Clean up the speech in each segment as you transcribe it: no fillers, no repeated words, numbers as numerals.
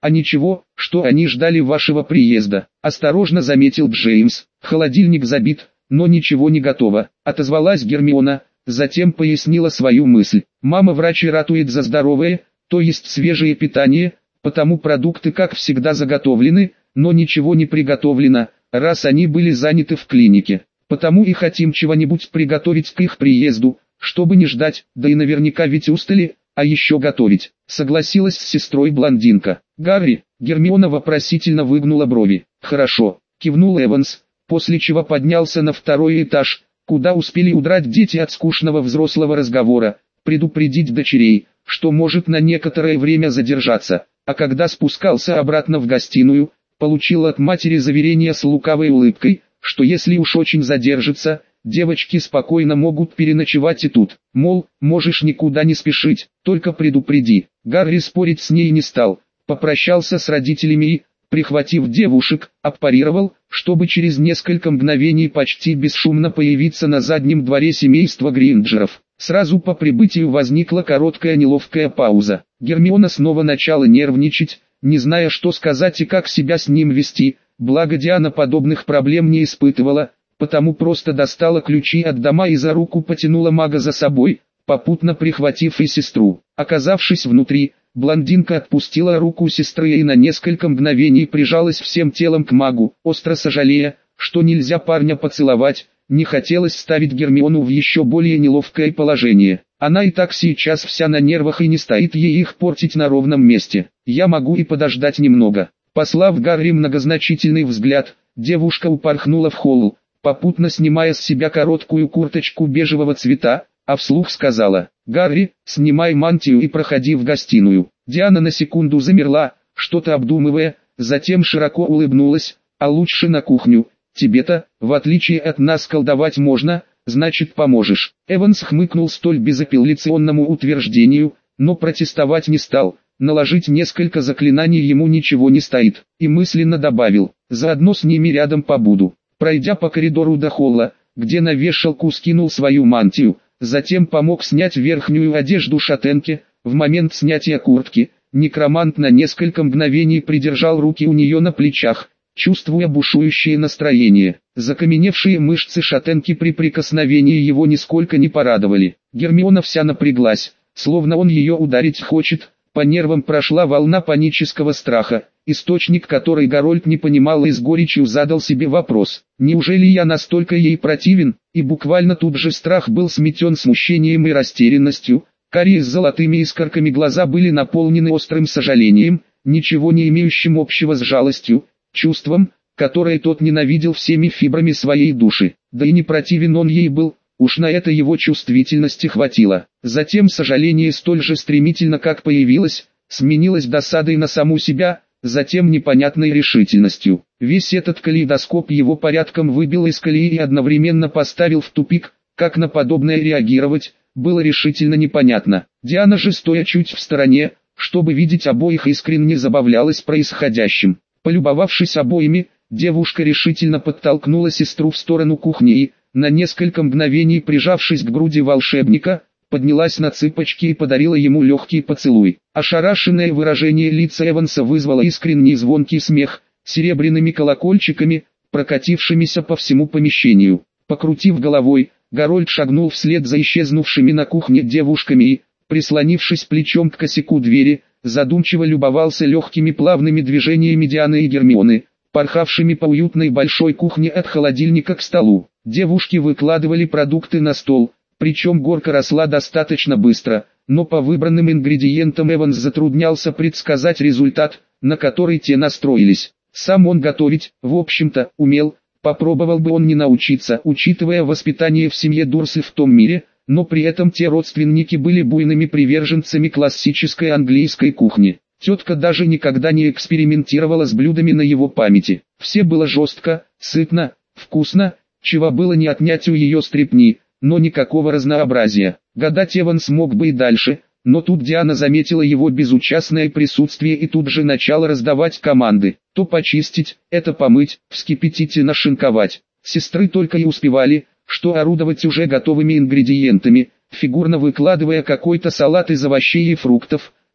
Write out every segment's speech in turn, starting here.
«А ничего, что они ждали вашего приезда», – осторожно заметил Джеймс. «Холодильник забит, но ничего не готово», – отозвалась Гермиона, затем пояснила свою мысль. «Мама врач и ратует за здоровое, то есть свежее питание, потому продукты как всегда заготовлены, но ничего не приготовлено, раз они были заняты в клинике. Потому и хотим чего-нибудь приготовить к их приезду, чтобы не ждать, да и наверняка ведь устали, а еще готовить», — согласилась с сестрой блондинка. «Гарри», — Гермиона вопросительно выгнула брови. «Хорошо», — кивнул Эванс, после чего поднялся на второй этаж, куда успели удрать дети от скучного взрослого разговора, предупредить дочерей, что может на некоторое время задержаться, а когда спускался обратно в гостиную, получил от матери заверение с лукавой улыбкой, что если уж очень задержится, девочки спокойно могут переночевать и тут, мол, можешь никуда не спешить, только предупреди. Гарри спорить с ней не стал, попрощался с родителями и, прихватив девушек, аппарировал, чтобы через несколько мгновений почти бесшумно появиться на заднем дворе семейства Гринджеров. Сразу по прибытию возникла короткая неловкая пауза. Гермиона снова начала нервничать, не зная, что сказать и как себя с ним вести, благо Диана подобных проблем не испытывала, потому просто достала ключи от дома и за руку потянула мага за собой, попутно прихватив и сестру. Оказавшись внутри, блондинка отпустила руку сестры и на несколько мгновений прижалась всем телом к магу, остро сожалея, что нельзя парня поцеловать. Не хотелось ставить Гермиону в еще более неловкое положение. Она и так сейчас вся на нервах и не стоит ей их портить на ровном месте. «Я могу и подождать немного». Послав Гарри многозначительный взгляд, девушка упорхнула в холл, попутно снимая с себя короткую курточку бежевого цвета, а вслух сказала: «Гарри, снимай мантию и проходи в гостиную». Диана на секунду замерла, что-то обдумывая, затем широко улыбнулась: «А лучше на кухню. Тебе-то, в отличие от нас, колдовать можно, значит поможешь». Эванс хмыкнул столь безапелляционному утверждению, но протестовать не стал. Наложить несколько заклинаний ему ничего не стоит, и мысленно добавил: «Заодно с ними рядом побуду». Пройдя по коридору до холла, где на вешалку скинул свою мантию, затем помог снять верхнюю одежду шатенке, в момент снятия куртки, некромант на несколько мгновений придержал руки у нее на плечах, чувствуя бушующее настроение. Закаменевшие мышцы шатенки при прикосновении его нисколько не порадовали. Гермиона вся напряглась, словно он ее ударить хочет. По нервам прошла волна панического страха, источник которой Гарольд не понимал и с горечью задал себе вопрос: неужели я настолько ей противен? И буквально тут же страх был сметен смущением и растерянностью. Карие с золотыми искорками глаза были наполнены острым сожалением, ничего не имеющим общего с жалостью, чувством, которое тот ненавидел всеми фибрами своей души. Да и не противен он ей был, уж на это его чувствительности хватило. Затем сожаление столь же стремительно как появилось, сменилось досадой на саму себя, затем непонятной решительностью. Весь этот калейдоскоп его порядком выбил из колеи и одновременно поставил в тупик. Как на подобное реагировать, было решительно непонятно. Диана же, стоя чуть в стороне, чтобы видеть обоих, искренне забавлялась происходящим. Полюбовавшись обоими, девушка решительно подтолкнула сестру в сторону кухни и, на несколько мгновений прижавшись к груди волшебника, поднялась на цыпочки и подарила ему легкий поцелуй. Ошарашенное выражение лица Эванса вызвало искренний звонкий смех, серебряными колокольчиками, прокатившимися по всему помещению. Покрутив головой, Гарольд шагнул вслед за исчезнувшими на кухне девушками и, прислонившись плечом к косяку двери, задумчиво любовался легкими плавными движениями Дианы и Гермионы, порхавшими по уютной большой кухне от холодильника к столу. Девушки выкладывали продукты на стол, причем горка росла достаточно быстро, но по выбранным ингредиентам Эванс затруднялся предсказать результат, на который те настроились. Сам он готовить, в общем-то, умел, попробовал бы он не научиться, учитывая воспитание в семье Дурсли в том мире, но при этом те родственники были буйными приверженцами классической английской кухни. Тетка даже никогда не экспериментировала с блюдами на его памяти. Все было жестко, сытно, вкусно, чего было не отнять у ее стрепни, но никакого разнообразия. Гадать Эванс мог бы и дальше, но тут Диана заметила его безучастное присутствие и тут же начала раздавать команды. То почистить, это помыть, вскипятить и нашинковать. Сестры только и успевали, что орудовать уже готовыми ингредиентами, фигурно выкладывая какой-то салат из овощей и фруктов,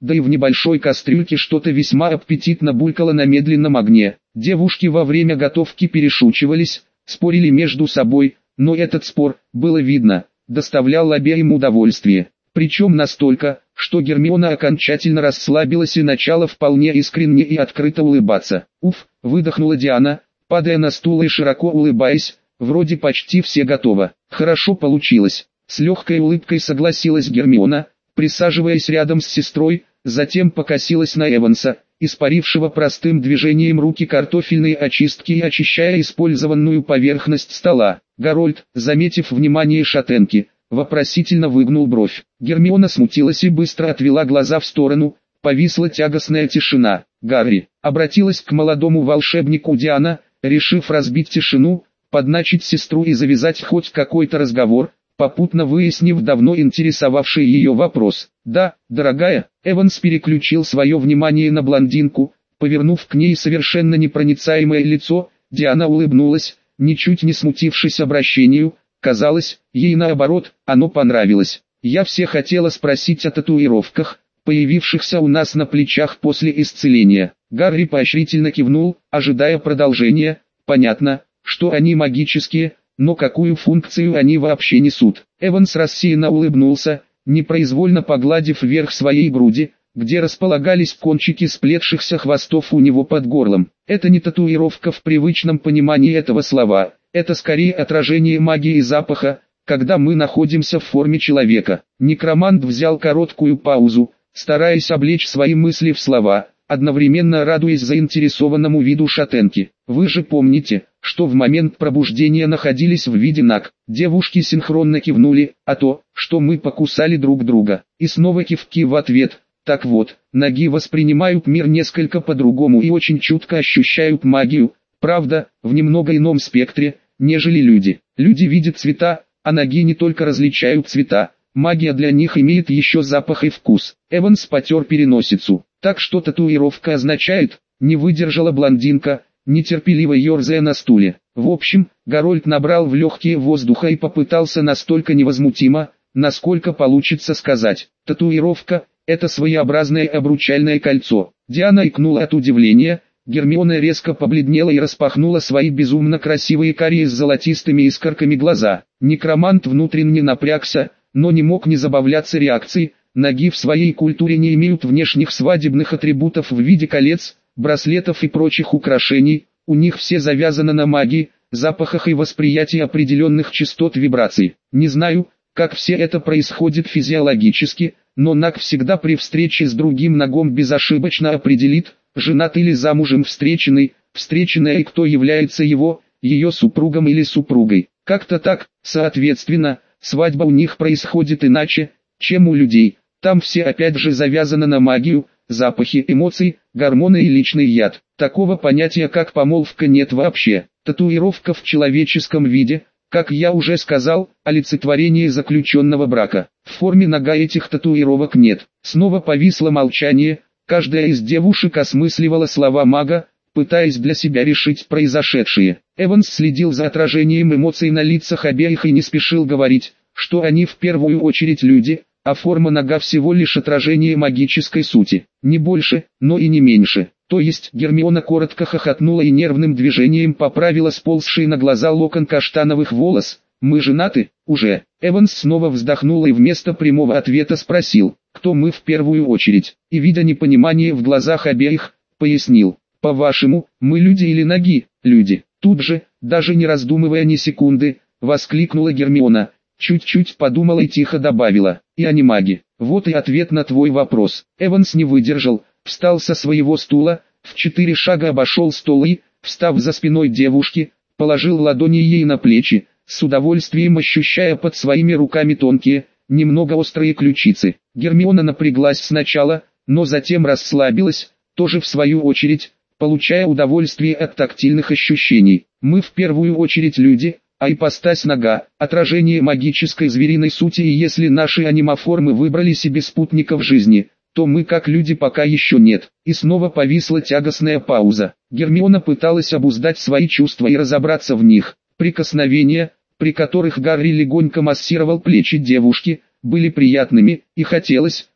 да и в небольшой кастрюльке что-то весьма аппетитно булькало на медленном огне. Девушки во время готовки перешучивались, спорили между собой, но этот спор, было видно, доставлял обеим удовольствие. Причем настолько, что Гермиона окончательно расслабилась и начала вполне искренне и открыто улыбаться. «Уф», выдохнула Диана, падая на стул и широко улыбаясь, «вроде почти все готово». «Хорошо получилось», — с легкой улыбкой согласилась Гермиона, присаживаясь рядом с сестрой, затем покосилась на Эванса, испарившего простым движением руки картофельные очистки и очищая использованную поверхность стола. Гарольд, заметив внимание шатенки, вопросительно выгнул бровь. Гермиона смутилась и быстро отвела глаза в сторону, повисла тягостная тишина. «Гарри», обратилась к молодому волшебнику Диана, решив разбить тишину, подначить сестру и завязать хоть какой-то разговор, попутно выяснив давно интересовавший ее вопрос. «Да, дорогая», Эванс переключил свое внимание на блондинку, повернув к ней совершенно непроницаемое лицо, Диана улыбнулась, ничуть не смутившись обращению, казалось, ей наоборот, оно понравилось. «Я все хотела спросить о татуировках, появившихся у нас на плечах после исцеления». Гарри поощрительно кивнул, ожидая продолжения. «Понятно, что они магические, но какую функцию они вообще несут?» Эванс рассеянно улыбнулся, непроизвольно погладив вверх своей груди, где располагались кончики сплетшихся хвостов у него под горлом. «Это не татуировка в привычном понимании этого слова, это скорее отражение магии и запаха, когда мы находимся в форме человека». Некромант взял короткую паузу, стараясь облечь свои мысли в слова, одновременно радуясь заинтересованному виду шатенки. «Вы же помните, что в момент пробуждения находились в виде наг?» Девушки синхронно кивнули, «а то, что мы покусали друг друга». И снова кивки в ответ. «Так вот, наги воспринимают мир несколько по-другому и очень чутко ощущают магию, правда, в немного ином спектре, нежели люди. Люди видят цвета, а наги не только различают цвета, магия для них имеет еще запах и вкус». Эванс потер переносицу. «Так что татуировка означает?» Не выдержала блондинка, нетерпеливо ерзая на стуле. В общем, Гарольд набрал в легкие воздуха и попытался настолько невозмутимо, насколько получится сказать. «Татуировка – это своеобразное обручальное кольцо». Диана икнула от удивления, Гермиона резко побледнела и распахнула свои безумно красивые карие с золотистыми искорками глаза. Некромант внутренне напрягся, но не мог не забавляться реакцией. Наги в своей культуре не имеют внешних свадебных атрибутов в виде колец, браслетов и прочих украшений, у них все завязано на магии, запахах и восприятии определенных частот вибраций. Не знаю, как все это происходит физиологически, но наг всегда при встрече с другим нагом безошибочно определит, женат или замужем встреченный, встреченная и кто является его, ее супругом или супругой. Как-то так, соответственно, свадьба у них происходит иначе, чем у людей. Там все опять же завязано на магию, запахи, эмоции, гормоны и личный яд. Такого понятия как помолвка нет вообще. Татуировка в человеческом виде, как я уже сказал, олицетворение заключенного брака. В форме нога этих татуировок нет. Снова повисло молчание, каждая из девушек осмысливала слова мага, пытаясь для себя решить произошедшее. Эванс следил за отражением эмоций на лицах обеих и не спешил говорить, что они в первую очередь люди, а форма нога всего лишь отражение магической сути, не больше, но и не меньше. То есть Гермиона коротко хохотнула и нервным движением поправила сползший на глаза локон каштановых волос. «Мы женаты?» «Уже». Эванс снова вздохнул и вместо прямого ответа спросил, кто мы в первую очередь, и видя непонимание в глазах обеих, пояснил, «По-вашему, мы люди или наги?» «Люди». Тут же, даже не раздумывая ни секунды, воскликнула Гермиона. Чуть-чуть подумала и тихо добавила, «И они маги». Вот и ответ на твой вопрос. Эванс не выдержал, встал со своего стула, в 4 шага обошел стол и, встав за спиной девушки, положил ладони ей на плечи, с удовольствием ощущая под своими руками тонкие, немного острые ключицы. Гермиона напряглась сначала, но затем расслабилась, тоже в свою очередь, получая удовольствие от тактильных ощущений. Мы в первую очередь люди, а ипостась нога, отражение магической звериной сути, и если наши анимоформы выбрали себе спутников жизни, то мы как люди пока еще нет. И снова повисла тягостная пауза. Гермиона пыталась обуздать свои чувства и разобраться в них. Прикосновения, при которых Гарри легонько массировал плечи девушки, были приятными, и хотелось,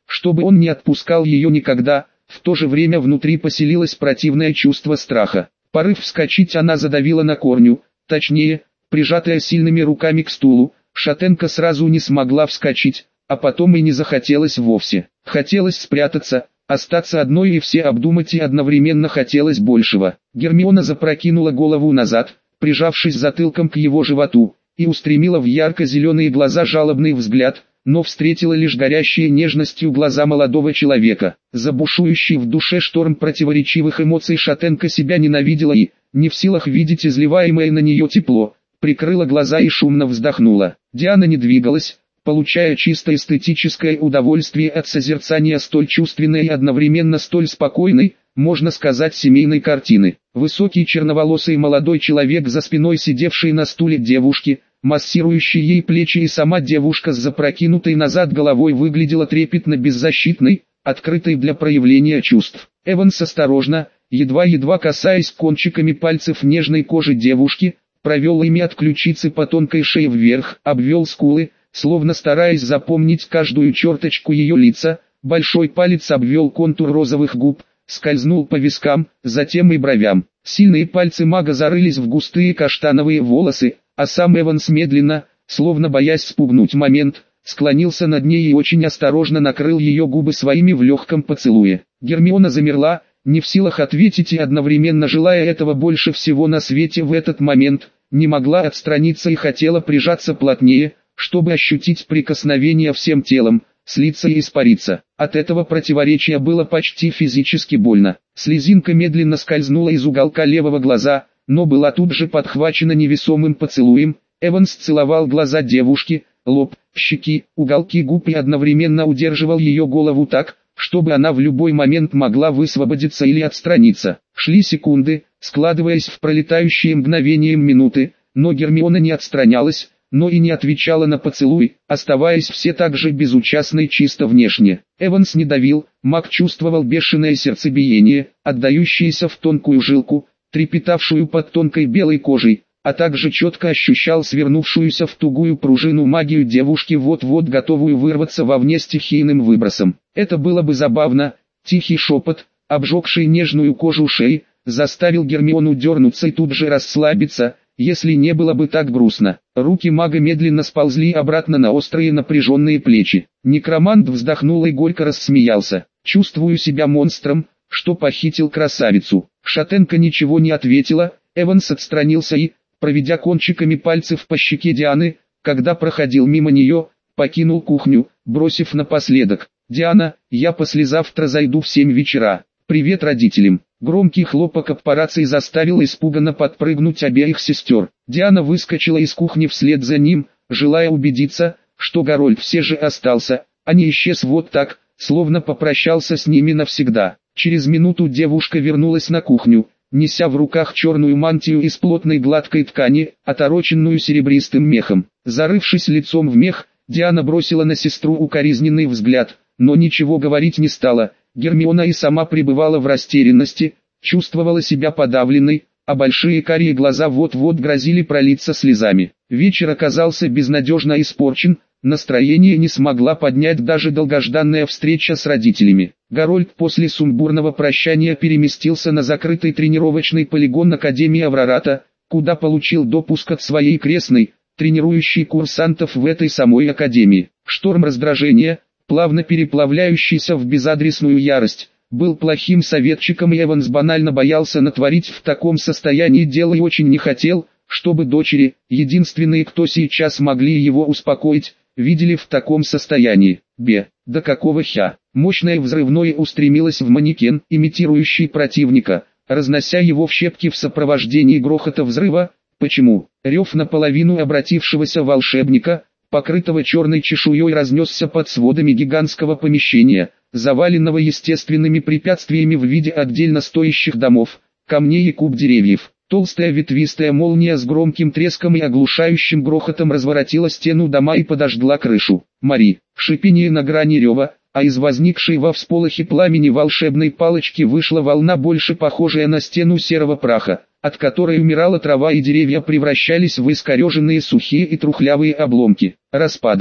чтобы он не отпускал ее никогда. В то же время внутри поселилось противное чувство страха. Порыв вскочить она задавила на корню, точнее, прижатая сильными руками к стулу, шатенка сразу не смогла вскочить, а потом и не захотелось вовсе. Хотелось спрятаться, остаться одной и все обдумать, и одновременно хотелось большего. Гермиона запрокинула голову назад, прижавшись затылком к его животу, и устремила в ярко-зеленые глаза жалобный взгляд, но встретила лишь горящие нежностью глаза молодого человека. За бушующий в душе шторм противоречивых эмоций шатенка себя ненавидела и, не в силах видеть изливаемое на нее тепло, прикрыла глаза и шумно вздохнула. Диана не двигалась, получая чисто эстетическое удовольствие от созерцания столь чувственной и одновременно столь спокойной, можно сказать, семейной картины. Высокий черноволосый молодой человек за спиной сидевший на стуле девушки, массирующий ей плечи, и сама девушка с запрокинутой назад головой выглядела трепетно беззащитной, открытой для проявления чувств. Эванс осторожно, едва-едва касаясь кончиками пальцев нежной кожи девушки, провел ими от ключицы по тонкой шее вверх, обвел скулы, словно стараясь запомнить каждую черточку ее лица, большой палец обвел контур розовых губ, скользнул по вискам, затем и бровям. Сильные пальцы мага зарылись в густые каштановые волосы, а сам Эванс медленно, словно боясь спугнуть момент, склонился над ней и очень осторожно накрыл ее губы своими в легком поцелуе. Гермиона замерла, не в силах ответить и одновременно желая этого больше всего на свете в этот момент, не могла отстраниться и хотела прижаться плотнее, чтобы ощутить прикосновение всем телом, слиться и испариться. От этого противоречия было почти физически больно. Слезинка медленно скользнула из уголка левого глаза, но была тут же подхвачена невесомым поцелуем. Эванс целовал глаза девушки, лоб, щеки, уголки губ и одновременно удерживал ее голову так, чтобы она в любой момент могла высвободиться или отстраниться. Шли секунды, складываясь в пролетающие мгновением минуты, но Гермиона не отстранялась, но и не отвечала на поцелуй, оставаясь все так же безучастной чисто внешне. Эванс не давил, маг чувствовал бешеное сердцебиение, отдающееся в тонкую жилку, трепетавшую под тонкой белой кожей, а также четко ощущал свернувшуюся в тугую пружину магию девушки, вот-вот готовую вырваться вовне стихийным выбросом. Это было бы забавно. Тихий шепот, обжегший нежную кожу шеи, заставил Гермиону дернуться и тут же расслабиться, если не было бы так грустно. Руки мага медленно сползли обратно на острые напряженные плечи. Некромант вздохнул и горько рассмеялся. «Чувствую себя монстром, что похитил красавицу». Шатенка ничего не ответила. Эванс отстранился и, проведя кончиками пальцев по щеке Дианы, когда проходил мимо нее, покинул кухню, бросив напоследок: «Диана, я послезавтра зайду в 7 вечера. Привет родителям». Громкий хлопок об по рации заставил испуганно подпрыгнуть обеих сестер. Диана выскочила из кухни вслед за ним, желая убедиться, что Гарольд все же остался, а не исчез вот так, словно попрощался с ними навсегда. Через минуту девушка вернулась на кухню, неся в руках черную мантию из плотной гладкой ткани, отороченную серебристым мехом. Зарывшись лицом в мех, Диана бросила на сестру укоризненный взгляд, но ничего говорить не стала. Гермиона и сама пребывала в растерянности, чувствовала себя подавленной, а большие карие глаза вот-вот грозили пролиться слезами. Вечер оказался безнадежно испорчен, настроение не смогла поднять даже долгожданная встреча с родителями. Гарольд после сумбурного прощания переместился на закрытый тренировочный полигон Академии Аврората, куда получил допуск от своей крестной, тренирующей курсантов в этой самой академии. Шторм раздражения, плавно переплавляющийся в безадресную ярость, был плохим советчиком, и Эванс банально боялся натворить в таком состоянии дела и очень не хотел, чтобы дочери, единственные, кто сейчас могли его успокоить, видели в таком состоянии. Да какого хя? Мощное взрывное устремилось в манекен, имитирующий противника, разнося его в щепки в сопровождении грохота взрыва. Почему? Рев наполовину обратившегося волшебника, покрытого черной чешуей, разнесся под сводами гигантского помещения, заваленного естественными препятствиями в виде отдельно стоящих домов, камней и куп деревьев. Толстая ветвистая молния с громким треском и оглушающим грохотом разворотила стену дома и подожгла крышу. Мари, шипение на грани рева, а из возникшей во всполохе пламени волшебной палочки вышла волна, больше похожая на стену серого праха, от которой умирала трава и деревья превращались в искореженные сухие и трухлявые обломки. Распадос.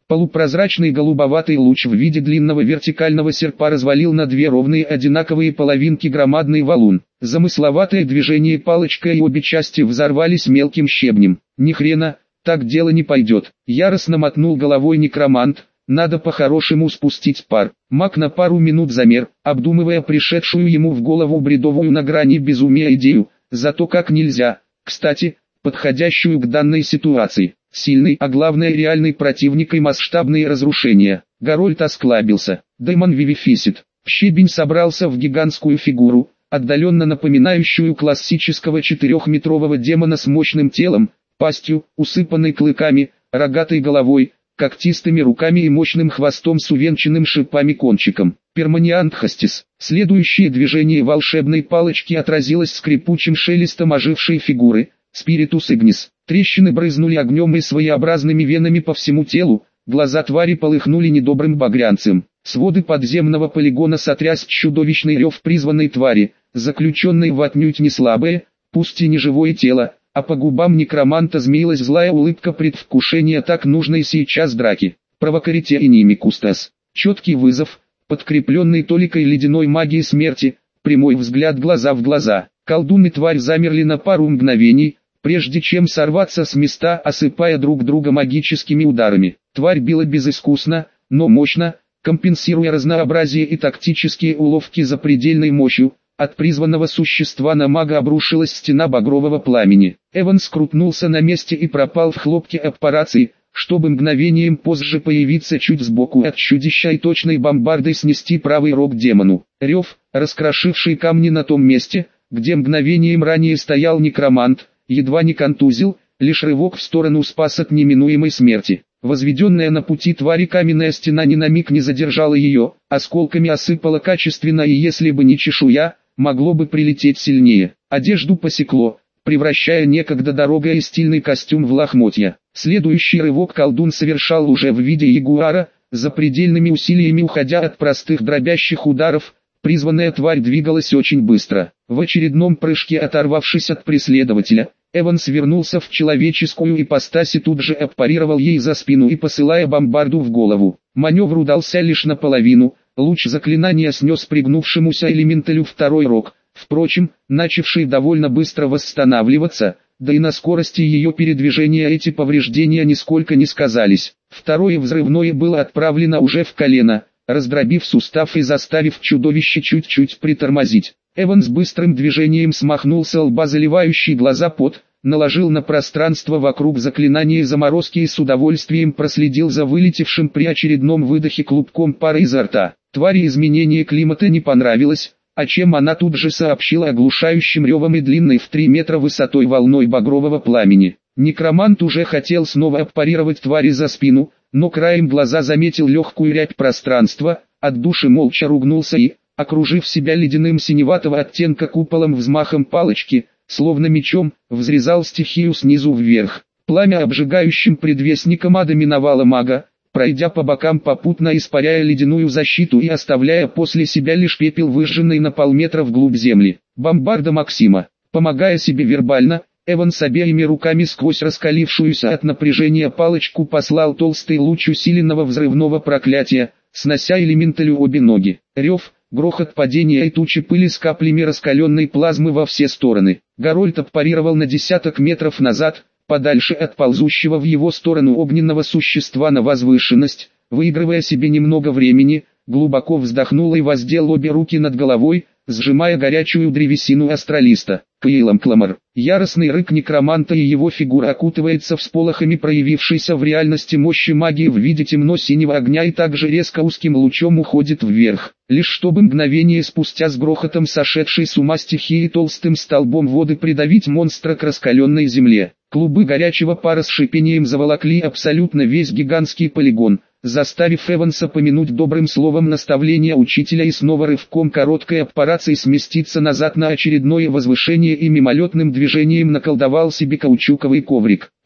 Полупрозрачный голубоватый луч в виде длинного вертикального серпа развалил на две ровные одинаковые половинки громадный валун. Замысловатое движение палочкой и обе части взорвались мелким щебнем. Ни хрена, так дело не пойдет. Яростно мотнул головой некромант. Надо по-хорошему спустить пар. Маг на пару минут замер, обдумывая пришедшую ему в голову бредовую на грани безумия идею, зато как нельзя, кстати, подходящую к данной ситуации. Сильный, а главное реальный противник и масштабные разрушения. Гарольд осклабился. Демон Вивифисит. Щебень собрался в гигантскую фигуру, отдаленно напоминающую классического 4-метрового демона с мощным телом, пастью, усыпанной клыками, рогатой головой, когтистыми руками и мощным хвостом с увенчанным шипами кончиком. Перманиант Хастис. Следующее движение волшебной палочки отразилось скрипучим шелестом ожившей фигуры. Спиритус Игнис. Трещины брызнули огнем и своеобразными венами по всему телу, глаза твари полыхнули недобрым багрянцем. Своды подземного полигона сотряс чудовищный рев призванной твари, заключенной в отнюдь не слабое, пусть и не живое тело, а по губам некроманта змеилась злая улыбка предвкушения так нужной сейчас драки. Провокарите и нимикустас. Четкий вызов, подкрепленный толикой ледяной магии смерти, прямой взгляд глаза в глаза. Колдун и тварь замерли на пару мгновений, прежде чем сорваться с места, осыпая друг друга магическими ударами. Тварь била безыскусно, но мощно, компенсируя разнообразие и тактические уловки запредельной мощью. От призванного существа на мага обрушилась стена багрового пламени. Эван скрутнулся на месте и пропал в хлопке аппарации, чтобы мгновением позже появиться чуть сбоку от чудища и точной бомбардой снести правый рог демону. Рев, раскрошивший камни на том месте, где мгновением ранее стоял некромант, едва не контузил, лишь рывок в сторону спас от неминуемой смерти. Возведенная на пути твари каменная стена ни на миг не задержала ее, осколками осыпала качественно, и если бы не чешуя, могло бы прилететь сильнее. Одежду посекло, превращая некогда дорогой и стильный костюм в лохмотья. Следующий рывок колдун совершал уже в виде ягуара, запредельными усилиями уходя от простых дробящих ударов. Призванная тварь двигалась очень быстро. В очередном прыжке оторвавшись от преследователя, Эван свернулся в человеческую ипостась и тут же аппарировал ей за спину и посылая бомбарду в голову. Маневр удался лишь наполовину, луч заклинания снес пригнувшемуся элементалю второй рог, впрочем, начавший довольно быстро восстанавливаться, да и на скорости ее передвижения эти повреждения нисколько не сказались. Второе взрывное было отправлено уже в колено, раздробив сустав и заставив чудовище чуть-чуть притормозить. Эван с быстрым движением смахнул с лба заливающий глаза пот, наложил на пространство вокруг заклинания заморозки и с удовольствием проследил за вылетевшим при очередном выдохе клубком пара изо рта. Твари изменение климата не понравилось, о чем она тут же сообщила оглушающим ревом и длинной в 3 метра высотой волной багрового пламени. Некромант уже хотел снова аппарировать твари за спину, но краем глаза заметил легкую рябь пространства, от души молча ругнулся и, окружив себя ледяным синеватого оттенка куполом взмахом палочки, словно мечом, взрезал стихию снизу вверх. Пламя обжигающим предвестником ада миновало мага, пройдя по бокам попутно испаряя ледяную защиту и оставляя после себя лишь пепел, выжженный на полметра вглубь земли. Бомбарда Максима. Помогая себе вербально, Эван с обеими руками сквозь раскалившуюся от напряжения палочку послал толстый луч усиленного взрывного проклятия, снося элементалю обе ноги. Рев, грохот падения и тучи пыли с каплями раскаленной плазмы во все стороны. Гарольд аппарировал на десяток метров назад, подальше от ползущего в его сторону огненного существа на возвышенность, выигрывая себе немного времени, глубоко вздохнул и воздел обе руки над головой, сжимая горячую древесину астралиста. Кейлом Кламор. Яростный рык некроманта и его фигура окутывается всполохами проявившейся в реальности мощи магии в виде темно-синего огня и также резко узким лучом уходит вверх, лишь чтобы мгновение спустя с грохотом сошедшей с ума стихии толстым столбом воды придавить монстра к раскаленной земле. Клубы горячего пара с шипением заволокли абсолютно весь гигантский полигон, заставив Эванса помянуть добрым словом наставления учителя и снова рывком короткой аппарацией сместиться назад на очередное возвышение и мимолетным движением наколдовал себе каучуковый коврик.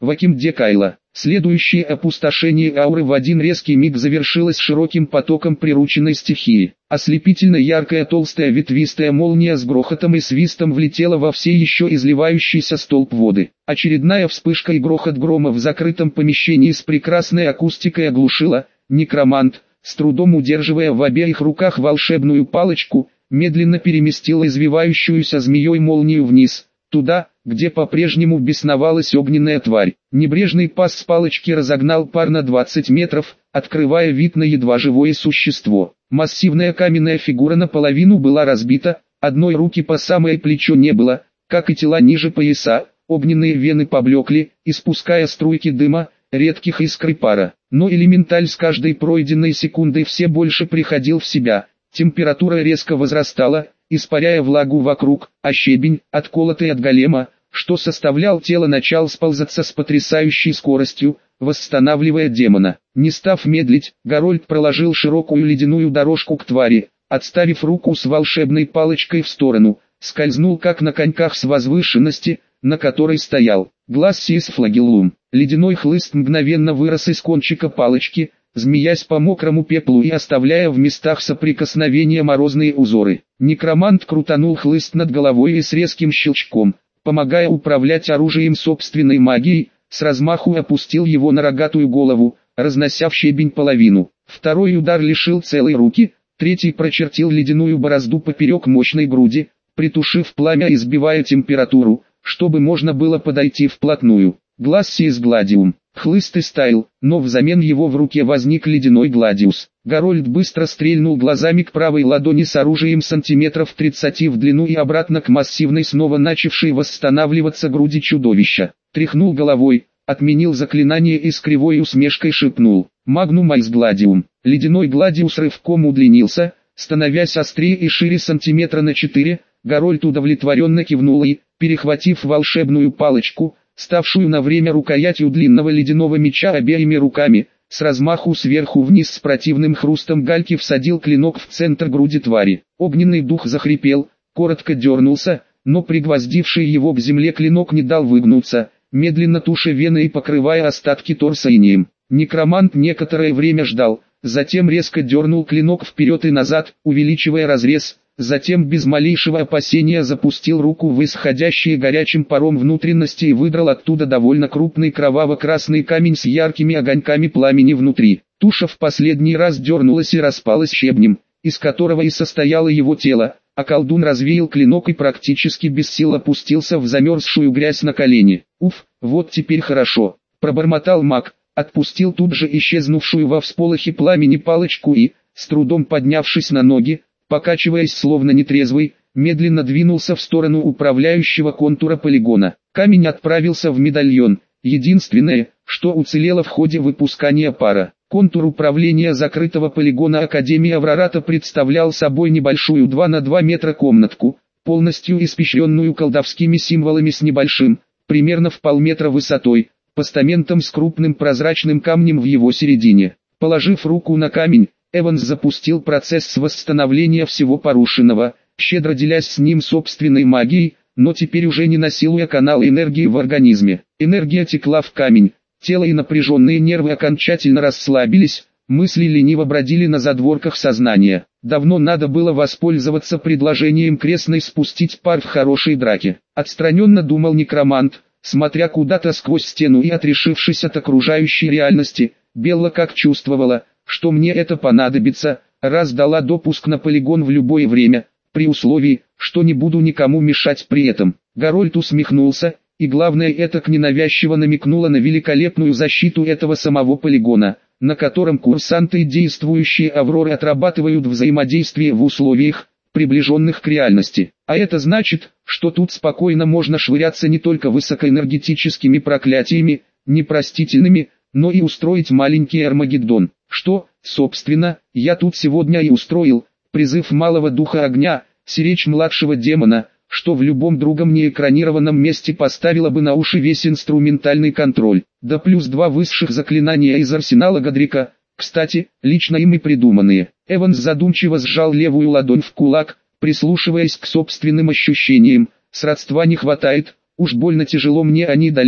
Ваким де Кайла. Следующее опустошение ауры в один резкий миг завершилось широким потоком прирученной стихии. Ослепительно яркая толстая ветвистая молния с грохотом и свистом влетела во все еще изливающийся столб воды. Очередная вспышка и грохот грома в закрытом помещении с прекрасной акустикой оглушила. Некромант, с трудом удерживая в обеих руках волшебную палочку, медленно переместил извивающуюся змеей молнию вниз, туда, где по-прежнему бесновалась огненная тварь. Небрежный пас с палочки разогнал пар на 20 метров, открывая вид на едва живое существо. Массивная каменная фигура наполовину была разбита, одной руки по самое плечо не было, как и тела ниже пояса, огненные вены поблекли, испуская струйки дыма, редких искр пара. Но элементаль с каждой пройденной секундой все больше приходил в себя. Температура резко возрастала, испаряя влагу вокруг, а щебень, отколотый от голема, что составлял тело, начал сползаться с потрясающей скоростью, восстанавливая демона. Не став медлить, Гарольд проложил широкую ледяную дорожку к твари, отставив руку с волшебной палочкой в сторону, скользнул как на коньках с возвышенности, на которой стоял. Глассиес флагеллум. Ледяной хлыст мгновенно вырос из кончика палочки, змеясь по мокрому пеплу и оставляя в местах соприкосновения морозные узоры. Некромант крутанул хлыст над головой и с резким щелчком, помогая управлять оружием собственной магией, с размаху опустил его на рогатую голову, разнося в щебень половину. Второй удар лишил целой руки, третий прочертил ледяную борозду поперек мощной груди, притушив пламя и сбивая температуру, чтобы можно было подойти вплотную. Глассиес гладиум. Хлыст истаял, но взамен его в руке возник ледяной гладиус. Гарольд быстро стрельнул глазами к правой ладони с оружием сантиметров 30 в длину и обратно к массивной, снова начавшей восстанавливаться груди чудовища. Тряхнул головой, отменил заклинание и с кривой усмешкой шепнул: «Магнум айс гладиум». Ледяной гладиус рывком удлинился, становясь острее и шире сантиметра на 4. Гарольд удовлетворенно кивнул и, перехватив волшебную палочку, ставшую на время рукоятью длинного ледяного меча, обеими руками, с размаху сверху вниз с противным хрустом гальки всадил клинок в центр груди твари. Огненный дух захрипел, коротко дернулся, но пригвоздивший его к земле клинок не дал выгнуться, медленно туша вены и покрывая остатки торса инеем. Некромант некоторое время ждал, затем резко дернул клинок вперед и назад, увеличивая разрез. Затем без малейшего опасения запустил руку в исходящие горячим паром внутренности и выдрал оттуда довольно крупный кроваво-красный камень с яркими огоньками пламени внутри. Туша в последний раз дернулась и распалась щебнем, из которого и состояло его тело, а колдун развеял клинок и практически без сил опустился в замерзшую грязь на колени. «Уф, вот теперь хорошо», — пробормотал маг, отпустил тут же исчезнувшую во всполохе пламени палочку и, с трудом поднявшись на ноги, покачиваясь словно нетрезвый, медленно двинулся в сторону управляющего контура полигона. Камень отправился в медальон, единственное, что уцелело в ходе выпускания пара. Контур управления закрытого полигона Академии Аврората представлял собой небольшую 2 на 2 метра комнатку, полностью испещренную колдовскими символами с небольшим, примерно в полметра высотой, постаментом с крупным прозрачным камнем в его середине. Положив руку на камень, Эванс запустил процесс восстановления всего порушенного, щедро делясь с ним собственной магией, но теперь уже не насилуя канал энергии в организме. Энергия текла в камень, тело и напряженные нервы окончательно расслабились, мысли лениво бродили на задворках сознания. Давно надо было воспользоваться предложением крестной спустить пар в хорошей драке. Отстраненно думал некромант, смотря куда-то сквозь стену и отрешившись от окружающей реальности. Белла как чувствовала, что мне это понадобится, раз дала допуск на полигон в любое время, при условии, что не буду никому мешать при этом. Гарольд усмехнулся, и главное, этак ненавязчиво намекнуло на великолепную защиту этого самого полигона, на котором курсанты и действующие Авроры отрабатывают взаимодействие в условиях, приближенных к реальности. А это значит, что тут спокойно можно швыряться не только высокоэнергетическими проклятиями, непростительными, но и устроить маленький Армагеддон. Что, собственно, я тут сегодня и устроил, призыв малого духа огня, сиречь младшего демона, что в любом другом неэкранированном месте поставило бы на уши весь инструментальный контроль. Да плюс 2 высших заклинания из арсенала Годрика, кстати, лично ими придуманные. Эванс задумчиво сжал левую ладонь в кулак, прислушиваясь к собственным ощущениям. Сродства не хватает, уж больно тяжело мне они дались,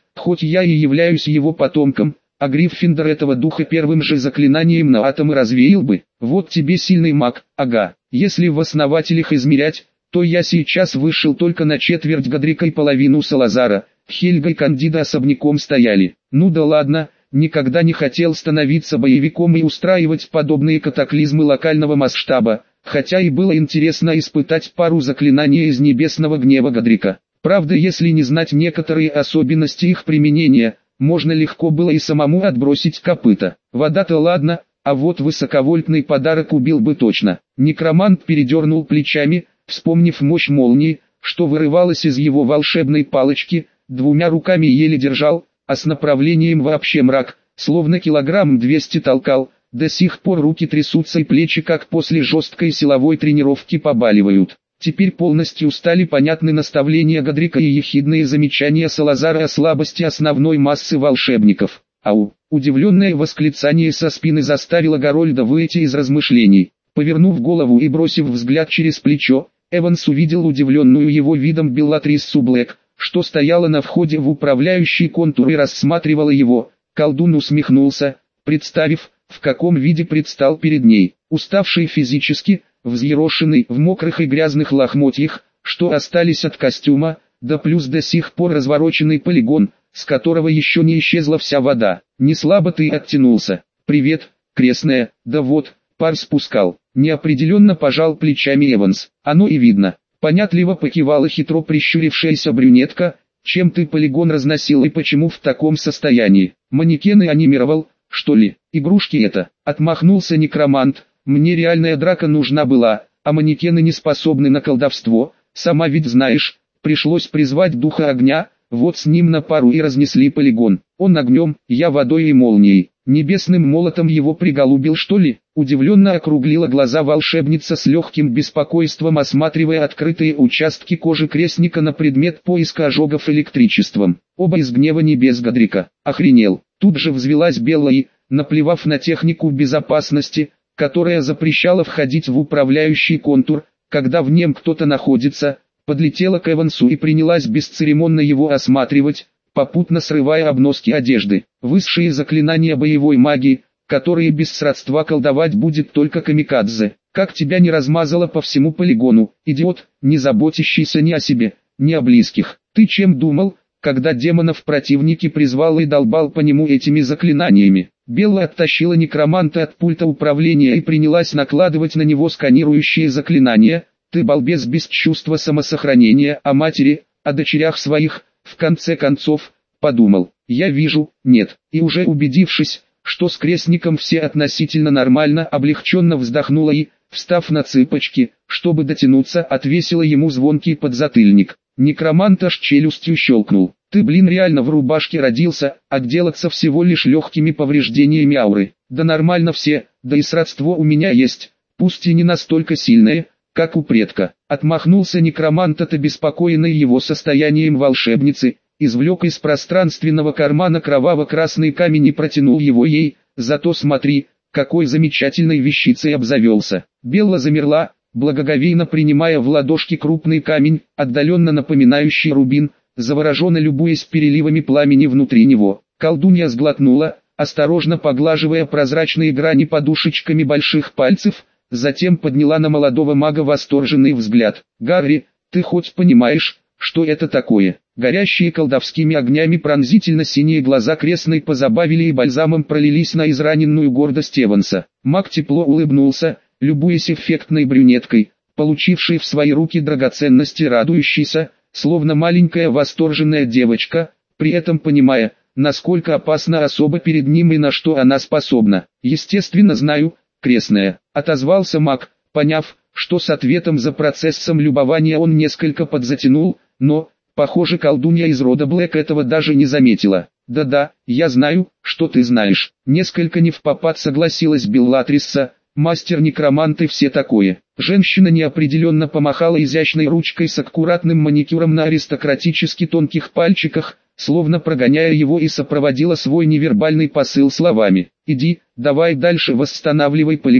хоть я и являюсь его потомком, а Гриффиндор этого духа первым же заклинанием на атомы развеял бы. Вот тебе сильный маг, ага. Если в основателях измерять, то я сейчас вышел только на четверть Годрика и половину Салазара. Хельга и Кандида особняком стояли. Ну да ладно, никогда не хотел становиться боевиком и устраивать подобные катаклизмы локального масштаба, хотя и было интересно испытать пару заклинаний из небесного гнева Годрика. Правда, если не знать некоторые особенности их применения, можно легко было и самому отбросить копыта. Вода-то ладно, а вот высоковольтный подарок убил бы точно. Некромант передернул плечами, вспомнив мощь молнии, что вырывалась из его волшебной палочки, двумя руками еле держал, а с направлением вообще мрак, словно килограмм 200 толкал, до сих пор руки трясутся и плечи как после жесткой силовой тренировки побаливают. Теперь полностью стали понятны наставления Годрика и ехидные замечания Салазара о слабости основной массы волшебников. Ау! Удивленное восклицание со спины заставило Гарольда выйти из размышлений. Повернув голову и бросив взгляд через плечо, Эванс увидел удивленную его видом Беллатриссу Блэк, что стояла на входе в управляющий контур и рассматривала его. Колдун усмехнулся, представив, в каком виде предстал перед ней, уставший физически, взъерошенный в мокрых и грязных лохмотьях, что остались от костюма, да плюс до сих пор развороченный полигон, с которого еще не исчезла вся вода. Не слабо ты оттянулся. Привет, крестная, да вот, пар спускал. Неопределенно пожал плечами Эванс. Оно и видно. Понятливо покивала хитро прищурившаяся брюнетка, чем ты полигон разносил и почему в таком состоянии. Манекены анимировал, что ли? Игрушки это. Отмахнулся некромант. Мне реальная драка нужна была, а манекены не способны на колдовство. Сама ведь знаешь, пришлось призвать духа огня, вот с ним на пару и разнесли полигон. Он огнем, я водой и молнией. Небесным молотом его приголубил что ли? Удивленно округлила глаза волшебница с легким беспокойством, осматривая открытые участки кожи крестника на предмет поиска ожогов электричеством. Оба из гнева небес Годрика. Охренел. Тут же взвелась Белла и, наплевав на технику безопасности, которая запрещала входить в управляющий контур, когда в нем кто-то находится, подлетела к Эвансу и принялась бесцеремонно его осматривать, попутно срывая обноски одежды. Высшие заклинания боевой магии, которые без сродства колдовать будет только камикадзе. Как тебя не размазало по всему полигону, идиот, не заботящийся ни о себе, ни о близких. Ты чем думал, когда демонов противники призвал и долбал по нему этими заклинаниями? Белла оттащила некроманта от пульта управления и принялась накладывать на него сканирующие заклинания. Ты балбес без чувства самосохранения, о матери, о дочерях своих, в конце концов, подумал. Я вижу, нет. И уже убедившись, что с крестником все относительно нормально, облегченно вздохнула и, встав на цыпочки, чтобы дотянуться, отвесила ему звонкий подзатыльник. Некромант аж челюстью щелкнул. Ты, блин, реально в рубашке родился, отделаться всего лишь легкими повреждениями ауры. Да нормально все, да и сродство у меня есть, пусть и не настолько сильное, как у предка. Отмахнулся некромант от обеспокоенной его состоянием волшебницы, извлек из пространственного кармана кроваво-красный камень и протянул его ей. Зато смотри, какой замечательной вещицей обзавелся. Белла замерла, благоговейно принимая в ладошки крупный камень, отдаленно напоминающий рубин, завороженно любуясь переливами пламени внутри него. Колдунья сглотнула, осторожно поглаживая прозрачные грани подушечками больших пальцев, затем подняла на молодого мага восторженный взгляд. «Гарри, ты хоть понимаешь, что это такое?» Горящие колдовскими огнями пронзительно-синие глаза крестной позабавили и бальзамом пролились на израненную гордость Эванса. Маг тепло улыбнулся, любуясь эффектной брюнеткой, получившей в свои руки драгоценности, радующейся, словно маленькая восторженная девочка, при этом понимая, насколько опасна особа перед ним и на что она способна. «Естественно знаю, крестная», — отозвался маг, поняв, что с ответом за процессом любования он несколько подзатянул, но, похоже, колдунья из рода Блэк этого даже не заметила. «Да-да, я знаю, что ты знаешь», — несколько невпопад согласилась Беллатрисса, мастер-некромант и все такое. Женщина неопределенно помахала изящной ручкой с аккуратным маникюром на аристократически тонких пальчиках, словно прогоняя его, и сопроводила свой невербальный посыл словами. «Иди, давай дальше восстанавливай полигон,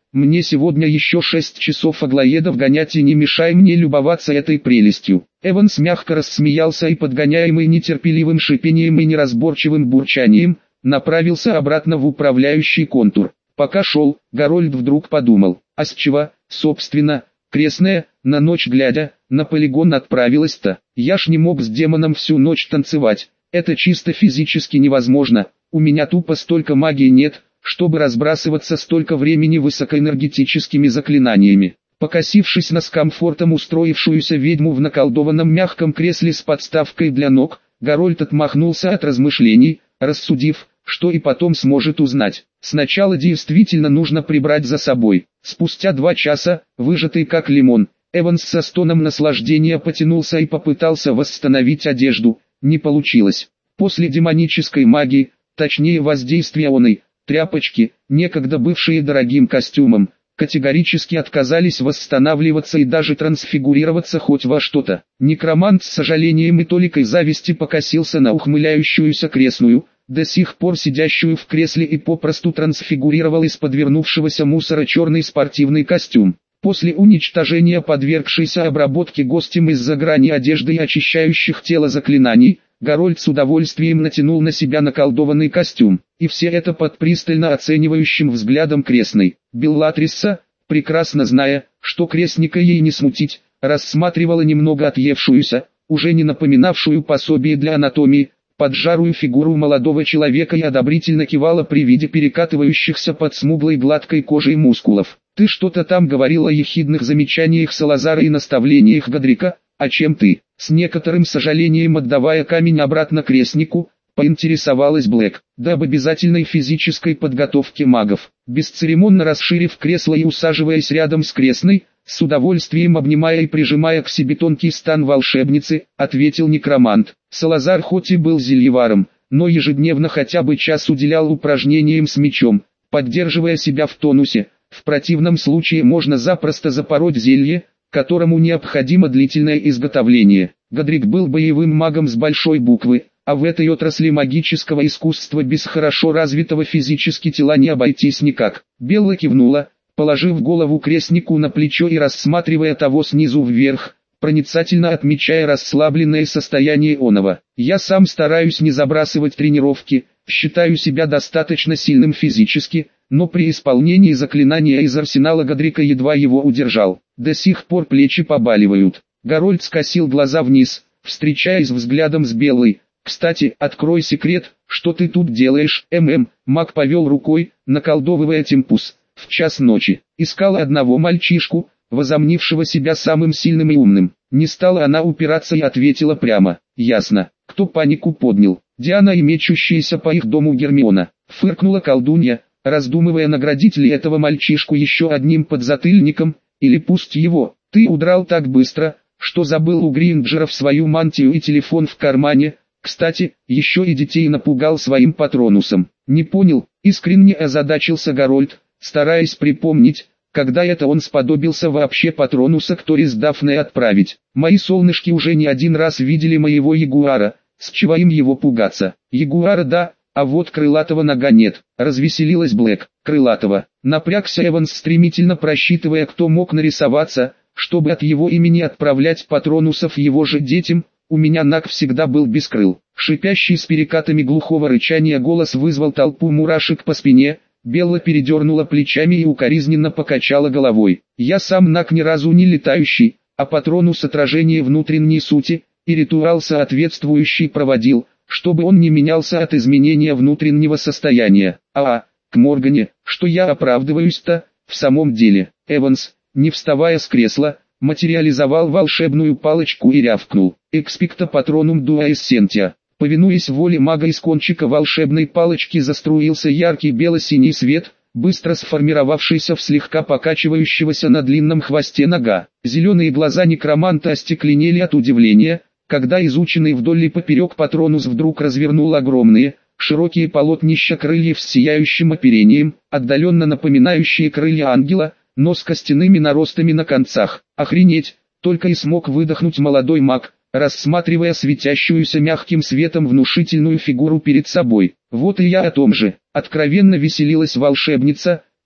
мне сегодня еще 6 часов аглоедов гонять, и не мешай мне любоваться этой прелестью». Эванс мягко рассмеялся и, подгоняемый нетерпеливым шипением и неразборчивым бурчанием, направился обратно в управляющий контур. Пока шел, Гарольд вдруг подумал, а с чего, собственно, крестная, на ночь глядя, на полигон отправилась-то? Я ж не мог с демоном всю ночь танцевать, это чисто физически невозможно, у меня тупо столько магии нет, чтобы разбрасываться столько времени высокоэнергетическими заклинаниями. Покосившись на с комфортом устроившуюся ведьму в наколдованном мягком кресле с подставкой для ног, Гарольд отмахнулся от размышлений, рассудив, что и потом сможет узнать. Сначала действительно нужно прибрать за собой. Спустя 2 часа, выжатый как лимон, Эванс со стоном наслаждения потянулся и попытался восстановить одежду. Не получилось. После демонической магии, точнее воздействия оной, тряпочки, некогда бывшие дорогим костюмом, категорически отказались восстанавливаться и даже трансфигурироваться хоть во что-то. Некромант с сожалением и толикой зависти покосился на ухмыляющуюся крестную, до сих пор сидящую в кресле, и попросту трансфигурировал из подвернувшегося мусора черный спортивный костюм. После уничтожения подвергшейся обработке гостем из-за грани одежды и очищающих тело заклинаний, Гарольд с удовольствием натянул на себя наколдованный костюм, и все это под пристально оценивающим взглядом крестной. Беллатрисса, прекрасно зная, что крестника ей не смутить, рассматривала немного отъевшуюся, уже не напоминавшую пособие для анатомии, поджарую фигуру молодого человека и одобрительно кивала при виде перекатывающихся под смуглой гладкой кожей мускулов. «Ты что-то там говорил о ехидных замечаниях Салазара и наставлениях Годрика, а чем ты?» С некоторым сожалением отдавая камень обратно крестнику, поинтересовалась Блэк. «Да об обязательной физической подготовке магов». Бесцеремонно расширив кресло и усаживаясь рядом с крестной, с удовольствием обнимая и прижимая к себе тонкий стан волшебницы, ответил некромант. Салазар хоть и был зельеваром, но ежедневно хотя бы час уделял упражнениям с мечом, поддерживая себя в тонусе. В противном случае можно запросто запороть зелье, которому необходимо длительное изготовление. Годрик был боевым магом с большой буквы, а в этой отрасли магического искусства без хорошо развитого физически тела не обойтись никак. Белла кивнула, положив голову крестнику на плечо и рассматривая того снизу вверх, проницательно отмечая расслабленное состояние оного. «Я сам стараюсь не забрасывать тренировки, считаю себя достаточно сильным физически, но при исполнении заклинания из арсенала Годрика едва его удержал. До сих пор плечи побаливают». Гарольд скосил глаза вниз, встречаясь взглядом с Белой. «Кстати, открой секрет, что ты тут делаешь?» Маг повел рукой, наколдовывая темпус. В час ночи искала одного мальчишку, возомнившего себя самым сильным и умным. Не стала она упираться и ответила прямо. «Ясно, кто панику поднял? Диана и мечущаяся по их дому Гермиона». Фыркнула колдунья, раздумывая, наградить ли этого мальчишку еще одним подзатыльником, или пусть его. «Ты удрал так быстро, что забыл у Гринджеров свою мантию и телефон в кармане. Кстати, еще и детей напугал своим патронусом». «Не понял», искренне озадачился Гарольд, стараясь припомнить, когда это он сподобился вообще патронуса к Тори с Дафной отправить. «Мои солнышки уже не один раз видели моего ягуара, с чего им его пугаться?» «Ягуара да, а вот крылатого нога нет», развеселилась Блэк. «Крылатого». Напрягся Эванс, стремительно просчитывая, кто мог нарисоваться, чтобы от его имени отправлять патронусов его же детям. «У меня наг всегда был без крыл». Шипящий с перекатами глухого рычания голос вызвал толпу мурашек по спине. Белла передернула плечами и укоризненно покачала головой. «Я сам наг ни разу не летающий, а патронус отражения внутренней сути, и ритуал соответствующий проводил, чтобы он не менялся от изменения внутреннего состояния. К Моргане, что я оправдываюсь-то, в самом деле». Эванс, не вставая с кресла, материализовал волшебную палочку и рявкнул. «Экспекта патронум дуа эссентия». Повинуясь воле мага, из кончика волшебной палочки заструился яркий бело-синий свет, быстро сформировавшийся в слегка покачивающегося на длинном хвосте нога. Зеленые глаза некроманта остекленели от удивления, когда изученный вдоль и поперек патронус вдруг развернул огромные, широкие полотнища крыльев с сияющим оперением, отдаленно напоминающие крылья ангела, но с костяными наростами на концах. «Охренеть!» — только и смог выдохнуть молодой маг, рассматривая светящуюся мягким светом внушительную фигуру перед собой. «Вот и я о том же», — откровенно веселилась волшебница,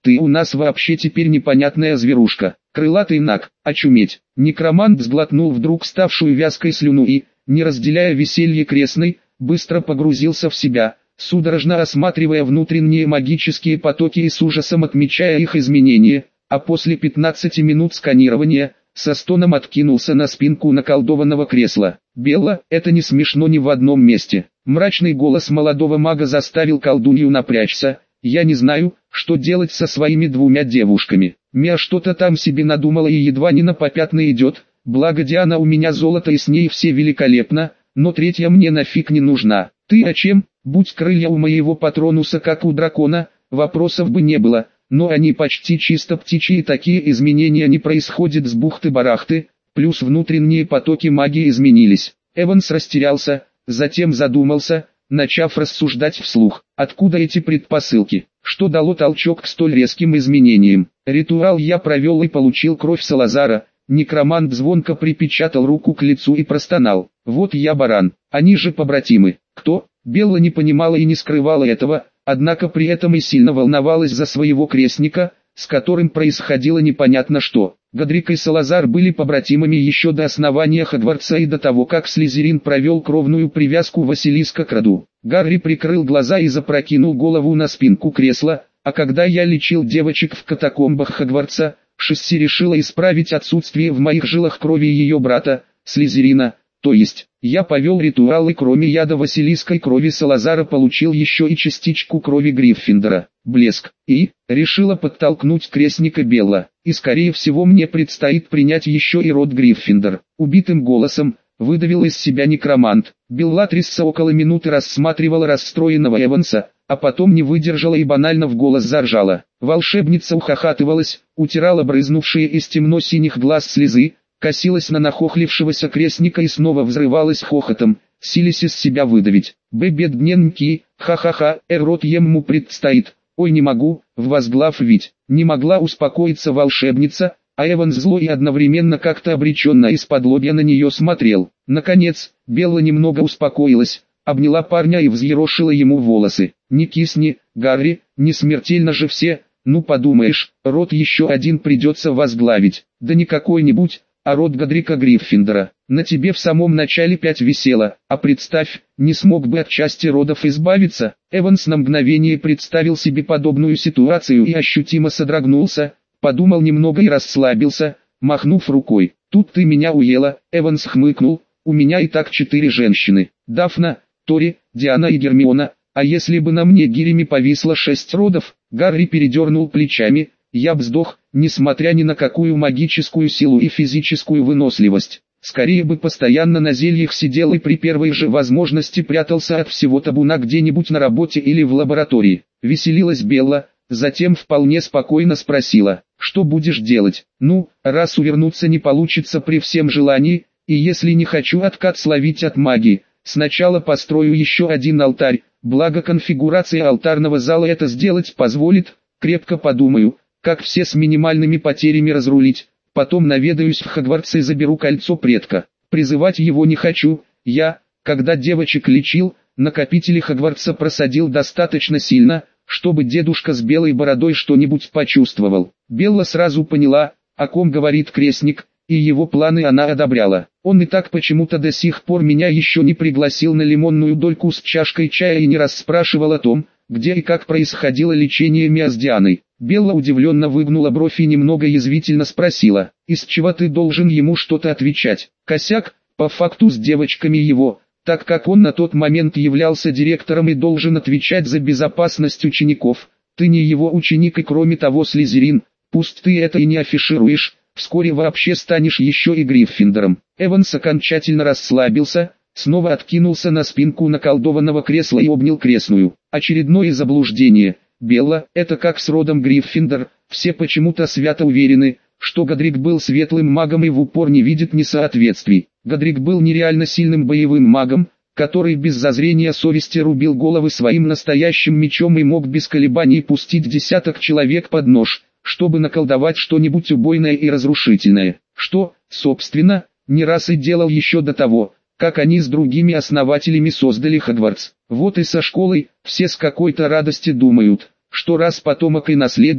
Ты у нас вообще теперь непонятная зверушка, крылатый наг, очуметь. Некромант сглотнул вдруг ставшую вязкой слюну и, не разделяя веселье крестной, быстро погрузился в себя, судорожно осматривая внутренние магические потоки и с ужасом отмечая их изменения, а после 15 минут сканирования, со стоном откинулся на спинку наколдованного кресла. «Белла, это не смешно ни в одном месте». Мрачный голос молодого мага заставил колдунью напрячься. «Я не знаю, что делать со своими двумя девушками. Мия что-то там себе надумала и едва не на попятный идет, благо Диана у меня золото и с ней все великолепно, но третья мне нафиг не нужна. Ты о чем? Будь крылья у моего патронуса как у дракона, вопросов бы не было, но они почти чисто птичьи, и такие изменения не происходят с бухты-барахты, плюс внутренние потоки магии изменились». Эванс растерялся, затем задумался, начав рассуждать вслух. Откуда эти предпосылки? Что дало толчок к столь резким изменениям? Ритуал я провел и получил кровь Салазара. Некромант звонко припечатал руку к лицу и простонал. Вот я баран, они же побратимы. Кто? Белла не понимала и не скрывала этого, однако при этом и сильно волновалась за своего крестника, с которым происходило непонятно что. Годрик и Салазар были побратимами еще до основания Хогвартса и до того, как Слизерин провел кровную привязку Василиска к роду. Гарри прикрыл глаза и запрокинул голову на спинку кресла, а когда я лечил девочек в катакомбах Хогвартса, Шесси решила исправить отсутствие в моих жилах крови ее брата, Слизерина, то есть, я повел ритуал и кроме яда Василиска и крови Салазара получил еще и частичку крови Гриффиндора. Блеск. И, решила подтолкнуть крестника Белла, и скорее всего мне предстоит принять еще и род Гриффиндор. Убитым голосом, выдавил из себя некромант. Беллатрисса около минуты рассматривала расстроенного Эванса, а потом не выдержала и банально в голос заржала. Волшебница ухахатывалась, утирала брызнувшие из темно-синих глаз слезы, косилась на нахохлившегося крестника и снова взрывалась хохотом, силясь из себя выдавить. «Бедненький, ха-ха-ха, род ему предстоит, ой не могу, возглавить». Не могла успокоиться волшебница, а Эванс зло и одновременно как-то обреченно из-под лобья на нее смотрел. Наконец, Белла немного успокоилась, обняла парня и взъерошила ему волосы. «Не кисни, Гарри, не смертельно же все, ну подумаешь, род еще один придется возглавить, да не какой-нибудь, а род Годрика Гриффиндора. На тебе в самом начале 5 висело, а представь, не смог бы от части родов избавиться». Эванс на мгновение представил себе подобную ситуацию и ощутимо содрогнулся, подумал немного и расслабился, махнув рукой. «Тут ты меня уела», Эванс хмыкнул, «у меня и так 4 женщины. Дафна, Тори, Диана и Гермиона, а если бы на мне гирями повисло 6 родов?» Гарри передернул плечами. «Я б сдох, несмотря ни на какую магическую силу и физическую выносливость. Скорее бы постоянно на зельях сидел и при первой же возможности прятался от всего табуна где-нибудь на работе или в лаборатории». Веселилась Белла, затем вполне спокойно спросила: «Что будешь делать?» «Ну, раз увернуться не получится при всем желании, и если не хочу откат словить от магии, сначала построю еще один алтарь, благо конфигурация алтарного зала это сделать позволит, крепко подумаю, как все с минимальными потерями разрулить, потом наведаюсь в Хогвартс и заберу кольцо предка. Призывать его не хочу, я, когда девочек лечил, накопители Хогвартса просадил достаточно сильно, чтобы дедушка с белой бородой что-нибудь почувствовал». Белла сразу поняла, о ком говорит крестник, и его планы она одобряла. «Он и так почему-то до сих пор меня еще не пригласил на лимонную дольку с чашкой чая и не расспрашивал о том, где и как происходило лечение Миа с Дианой». Белла удивленно выгнула бровь и немного язвительно спросила: «Из чего ты должен ему что-то отвечать?» «Косяк, по факту с девочками его, так как он на тот момент являлся директором и должен отвечать за безопасность учеников. Ты не его ученик и кроме того Слизерин, пусть ты это и не афишируешь, вскоре вообще станешь еще и Гриффиндором». Эванс окончательно расслабился, снова откинулся на спинку наколдованного кресла и обнял крестную. «Очередное заблуждение. Белла, это как с родом Гриффиндор, все почему-то свято уверены, что Годрик был светлым магом и в упор не видит несоответствий. Годрик был нереально сильным боевым магом, который без зазрения совести рубил головы своим настоящим мечом и мог без колебаний пустить десяток человек под нож, чтобы наколдовать что-нибудь убойное и разрушительное, что, собственно, не раз и делал еще до того, как они с другими основателями создали Хогвартс. Вот и со школой, все с какой-то радости думают, что раз потомок и наследник,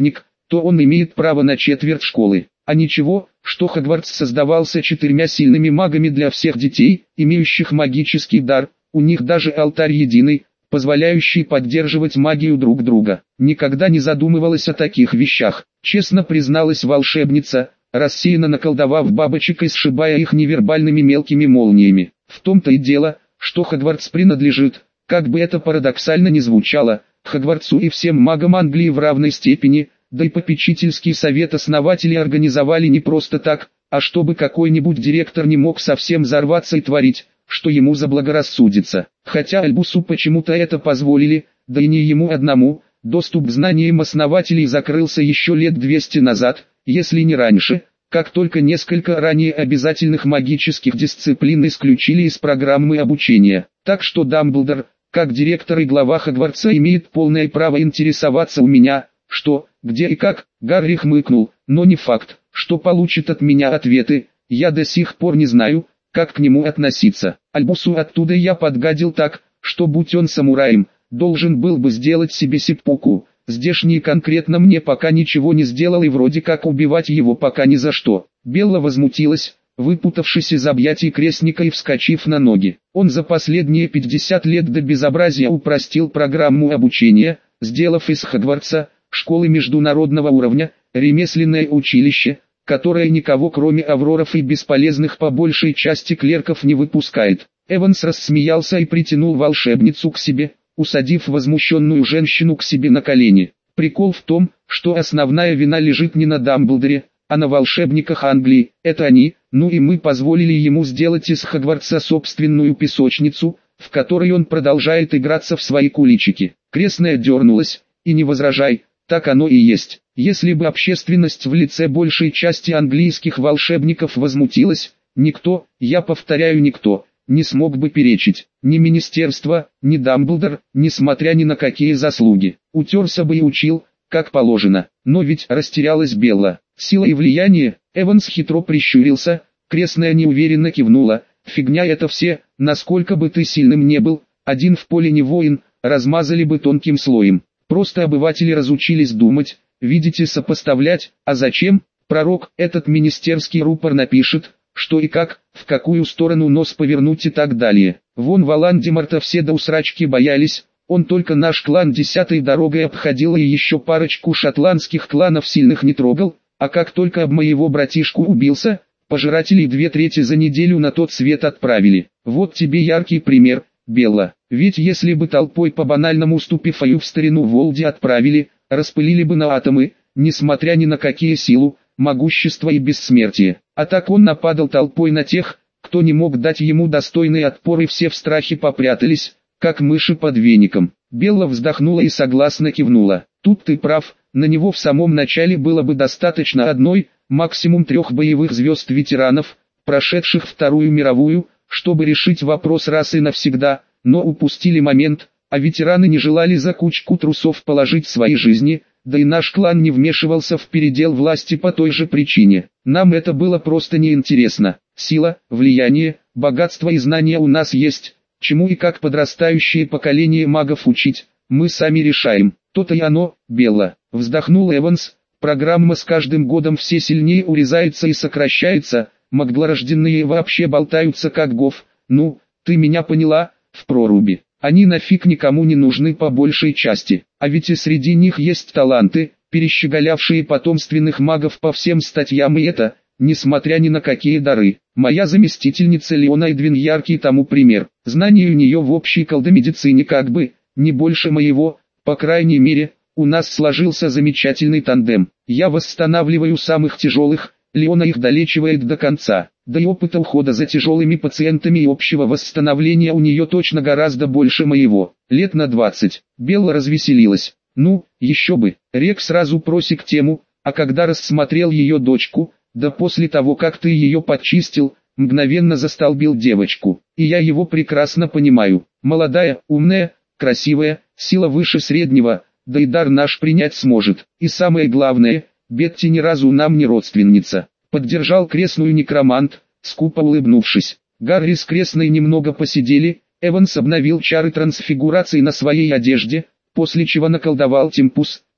то он имеет право на четверть школы. А ничего, что Хогвартс создавался 4 сильными магами для всех детей, имеющих магический дар, у них даже алтарь единый, позволяющий поддерживать магию друг друга. Никогда не задумывалась о таких вещах, честно призналась волшебница, рассеянно наколдовав бабочек и сшибая их невербальными мелкими молниями. В том-то и дело, что Хогвартс принадлежит, как бы это парадоксально ни звучало, Хогвартсу и всем магам Англии в равной степени, да и попечительский совет основателей организовали не просто так, а чтобы какой-нибудь директор не мог совсем взорваться и творить, что ему заблагорассудится. Хотя Альбусу почему-то это позволили, да и не ему одному, доступ к знаниям основателей закрылся еще лет 200 назад, если не раньше, как только несколько ранее обязательных магических дисциплин исключили из программы обучения. Так что Дамблдор, как директор и глава Хогвартса, имеет полное право интересоваться у меня, что, где и как. Гарри хмыкнул, но не факт, что получит от меня ответы, я до сих пор не знаю, как к нему относиться. Альбусу оттуда я подгадил так, что будь он самураем, должен был бы сделать себе сиппуку. Здешний конкретно мне пока ничего не сделал и вроде как убивать его пока ни за что. Белла возмутилась, выпутавшись из объятий крестника и вскочив на ноги. Он за последние 50 лет до безобразия упростил программу обучения, сделав из Хогвартса школы международного уровня, ремесленное училище, которое никого кроме авроров и бесполезных по большей части клерков не выпускает. Эванс рассмеялся и притянул волшебницу к себе, усадив возмущенную женщину к себе на колени. Прикол в том, что основная вина лежит не на Дамблдоре, а на волшебниках Англии. Это они, ну и мы позволили ему сделать из Хогвартса собственную песочницу, в которой он продолжает играться в свои куличики. Крестная дернулась, и не возражай, так оно и есть. Если бы общественность в лице большей части английских волшебников возмутилась, никто, я повторяю никто, не смог бы перечить. Ни министерство, ни Дамблдор, несмотря ни на какие заслуги. Утерся бы и учил, как положено. Но ведь растерялась Белла. Сила и влияние. Эванс хитро прищурился, крестная неуверенно кивнула. Фигня это все, насколько бы ты сильным не был, один в поле не воин, размазали бы тонким слоем. Просто обыватели разучились думать, видеть и сопоставлять, а зачем? Пророк, этот министерский рупор напишет, что и как, в какую сторону нос повернуть и так далее. Вон Волан-де-Морта все до усрачки боялись, он только наш клан 10-й дорогой обходил и еще парочку шотландских кланов сильных не трогал, а как только об моего братишку убился, пожирателей 2/3 за неделю на тот свет отправили. Вот тебе яркий пример, Белла. Ведь если бы толпой по банальному Ступифаю в старину Волди отправили, распылили бы на атомы, несмотря ни на какие силу, могущество и бессмертие. А так он нападал толпой на тех, кто не мог дать ему достойный отпор, и все в страхе попрятались, как мыши под веником. Белла вздохнула и согласно кивнула. Тут ты прав, на него в самом начале было бы достаточно одной, максимум 3 боевых звезд ветеранов, прошедших Вторую мировую, чтобы решить вопрос раз и навсегда, но упустили момент, а ветераны не желали за кучку трусов положить свои жизни, да и наш клан не вмешивался в передел власти по той же причине. Нам это было просто неинтересно. Сила, влияние, богатство и знания у нас есть, чему и как подрастающее поколение магов учить, мы сами решаем. То-то и оно, Белла. Вздохнул Эванс, программа с каждым годом все сильнее урезается и сокращается, маглорожденные вообще болтаются как гов, ну, ты меня поняла, в проруби. Они нафиг никому не нужны по большей части, а ведь и среди них есть таланты, перещеголявшие потомственных магов по всем статьям, и это, несмотря ни на какие дары. Моя заместительница Леона Эдвин яркий тому пример. Знаний у нее в общей колдомедицине как бы, не больше моего, по крайней мере, у нас сложился замечательный тандем. Я восстанавливаю самых тяжелых, Леона их долечивает до конца. Да и опыта ухода за тяжелыми пациентами и общего восстановления у нее точно гораздо больше моего. Лет на 20. Белла развеселилась. Ну, еще бы. Рек сразу просек тему, а когда рассмотрел ее дочку, да после того как ты ее подчистил, мгновенно застолбил девочку. И я его прекрасно понимаю. Молодая, умная, красивая, сила выше среднего, да и дар наш принять сможет. И самое главное, Бетти ни разу нам не родственница. Поддержал крестную некромант, скупо улыбнувшись. Гарри с крестной немного посидели, Эванс обновил чары трансфигурации на своей одежде, после чего наколдовал Темпус,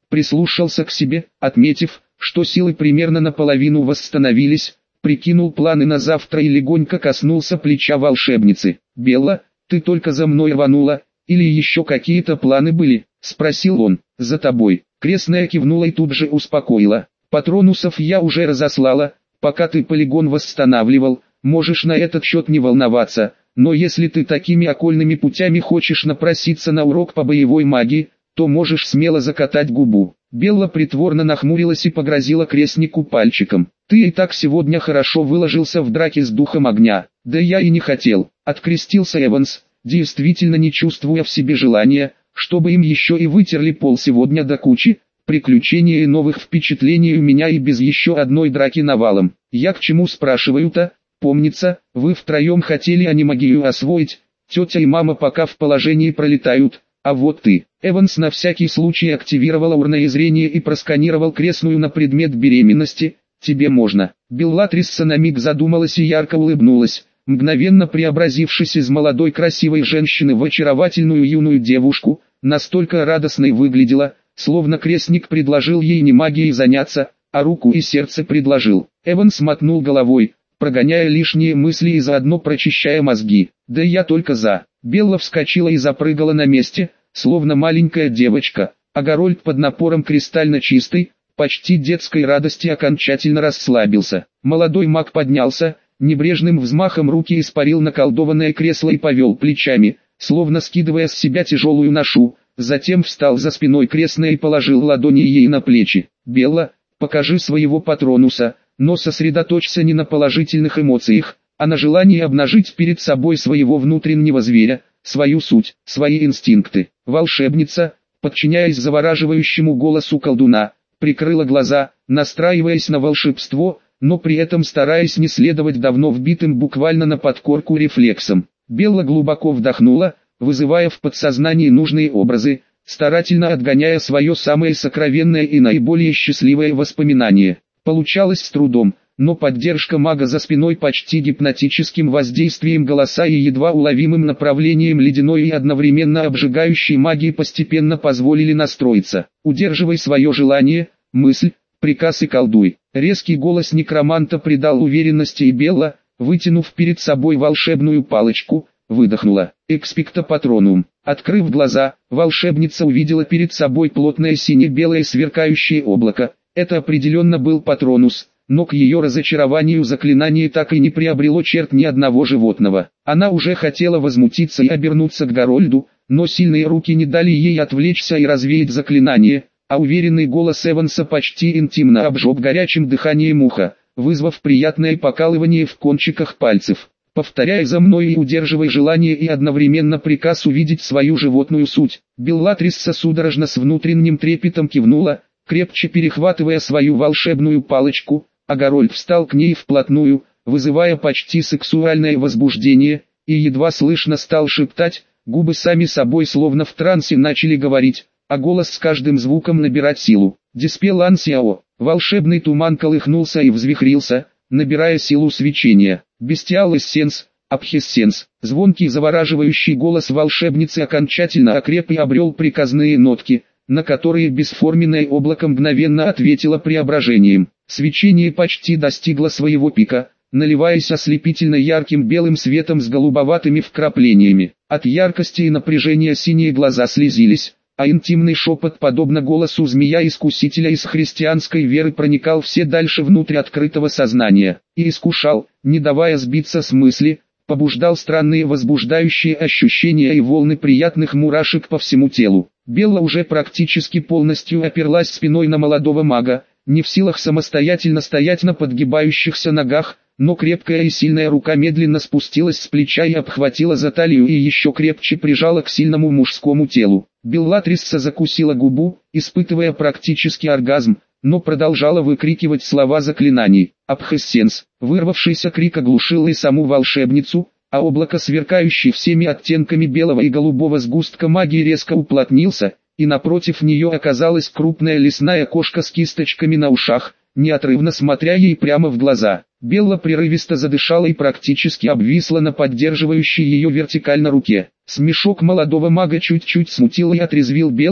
прислушался к себе, отметив, что силы примерно наполовину восстановились, прикинул планы на завтра и легонько коснулся плеча волшебницы. «Белла, ты только за мной рванула, или еще какие-то планы были?» — спросил он. «За тобой». Крестная кивнула и тут же успокоила. «Патронусов я уже разослала, пока ты полигон восстанавливал, можешь на этот счет не волноваться, но если ты такими окольными путями хочешь напроситься на урок по боевой магии, то можешь смело закатать губу». Белла притворно нахмурилась и погрозила крестнику пальчиком. «Ты и так сегодня хорошо выложился в драке с духом огня». «Да я и не хотел», — открестился Эванс, действительно не чувствуя в себе желания, чтобы им еще и вытерли пол сегодня до кучи. Приключения и новых впечатлений у меня и без еще одной драки навалом. Я к чему спрашиваю-то? Помнится, вы втроем хотели анимагию освоить, тетя и мама пока в положении пролетают, а вот ты». Эванс на всякий случай активировал аурное зрение и просканировал крестную на предмет беременности. «Тебе можно». Беллатрисса на миг задумалась и ярко улыбнулась, мгновенно преобразившись из молодой красивой женщины в очаровательную юную девушку, настолько радостной выглядела, словно крестник предложил ей не магией заняться, а руку и сердце предложил. Эванс мотнул головой, прогоняя лишние мысли и заодно прочищая мозги. «Да я только за». Белла вскочила и запрыгала на месте, словно маленькая девочка, а Гарольд под напором кристально чистой, почти детской радости окончательно расслабился. Молодой маг поднялся, небрежным взмахом руки испарил наколдованное кресло и повел плечами, словно скидывая с себя тяжелую ношу, затем встал за спиной крестной и положил ладони ей на плечи. «Белла, покажи своего патронуса, но сосредоточься не на положительных эмоциях, а на желании обнажить перед собой своего внутреннего зверя, свою суть, свои инстинкты». Волшебница, подчиняясь завораживающему голосу колдуна, прикрыла глаза, настраиваясь на волшебство, но при этом стараясь не следовать давно вбитым буквально на подкорку рефлексам. Белла глубоко вдохнула, вызывая в подсознании нужные образы, старательно отгоняя свое самое сокровенное и наиболее счастливое воспоминание. Получалось с трудом, но поддержка мага за спиной почти гипнотическим воздействием голоса и едва уловимым направлением ледяной и одновременно обжигающей магии постепенно позволили настроиться. «Удерживай свое желание, мысль, приказ и колдуй». Резкий голос некроманта придал уверенности, и Белла, вытянув перед собой волшебную палочку, выдохнула. «Экспекто патронум». Открыв глаза, волшебница увидела перед собой плотное сине-белое сверкающее облако. Это определенно был патронус, но к ее разочарованию заклинание так и не приобрело черт ни одного животного. Она уже хотела возмутиться и обернуться к Гарольду, но сильные руки не дали ей отвлечься и развеять заклинание, а уверенный голос Эванса почти интимно обжег горячим дыханием уха, вызвав приятное покалывание в кончиках пальцев. «Повторяй за мной и удерживай желание и одновременно приказ увидеть свою животную суть». Беллатрисса судорожно с внутренним трепетом кивнула, крепче перехватывая свою волшебную палочку, а Гарольд встал к ней вплотную, вызывая почти сексуальное возбуждение, и едва слышно стал шептать, губы сами собой словно в трансе начали говорить, а голос с каждым звуком набирать силу. «Диспел ансиао». Волшебный туман колыхнулся и взвихрился, набирая силу свечения. «Бестиал эссенс», «Абхессенс». Звонкий завораживающий голос волшебницы окончательно окреп и обрел приказные нотки, на которые бесформенное облако мгновенно ответило преображением. Свечение почти достигло своего пика, наливаясь ослепительно ярким белым светом с голубоватыми вкраплениями. От яркости и напряжения синие глаза слезились, а интимный шепот, подобно голосу змея-искусителя из христианской веры, проникал все дальше внутрь открытого сознания, и искушал, не давая сбиться с мысли, побуждал странные возбуждающие ощущения и волны приятных мурашек по всему телу. Белла уже практически полностью оперлась спиной на молодого мага, не в силах самостоятельно стоять на подгибающихся ногах, но крепкая и сильная рука медленно спустилась с плеча и обхватила за талию и еще крепче прижала к сильному мужскому телу. Беллатрисса закусила губу, испытывая практически оргазм, но продолжала выкрикивать слова заклинаний. «Абхессенс». Вырвавшийся крик оглушил и саму волшебницу, а облако, сверкающее всеми оттенками белого и голубого сгустка магии, резко уплотнился, и напротив нее оказалась крупная лесная кошка с кисточками на ушах, неотрывно смотря ей прямо в глаза. Белла прерывисто задышала и практически обвисла на поддерживающей ее вертикально руке. Смешок молодого мага чуть-чуть смутил и отрезвил Беллу,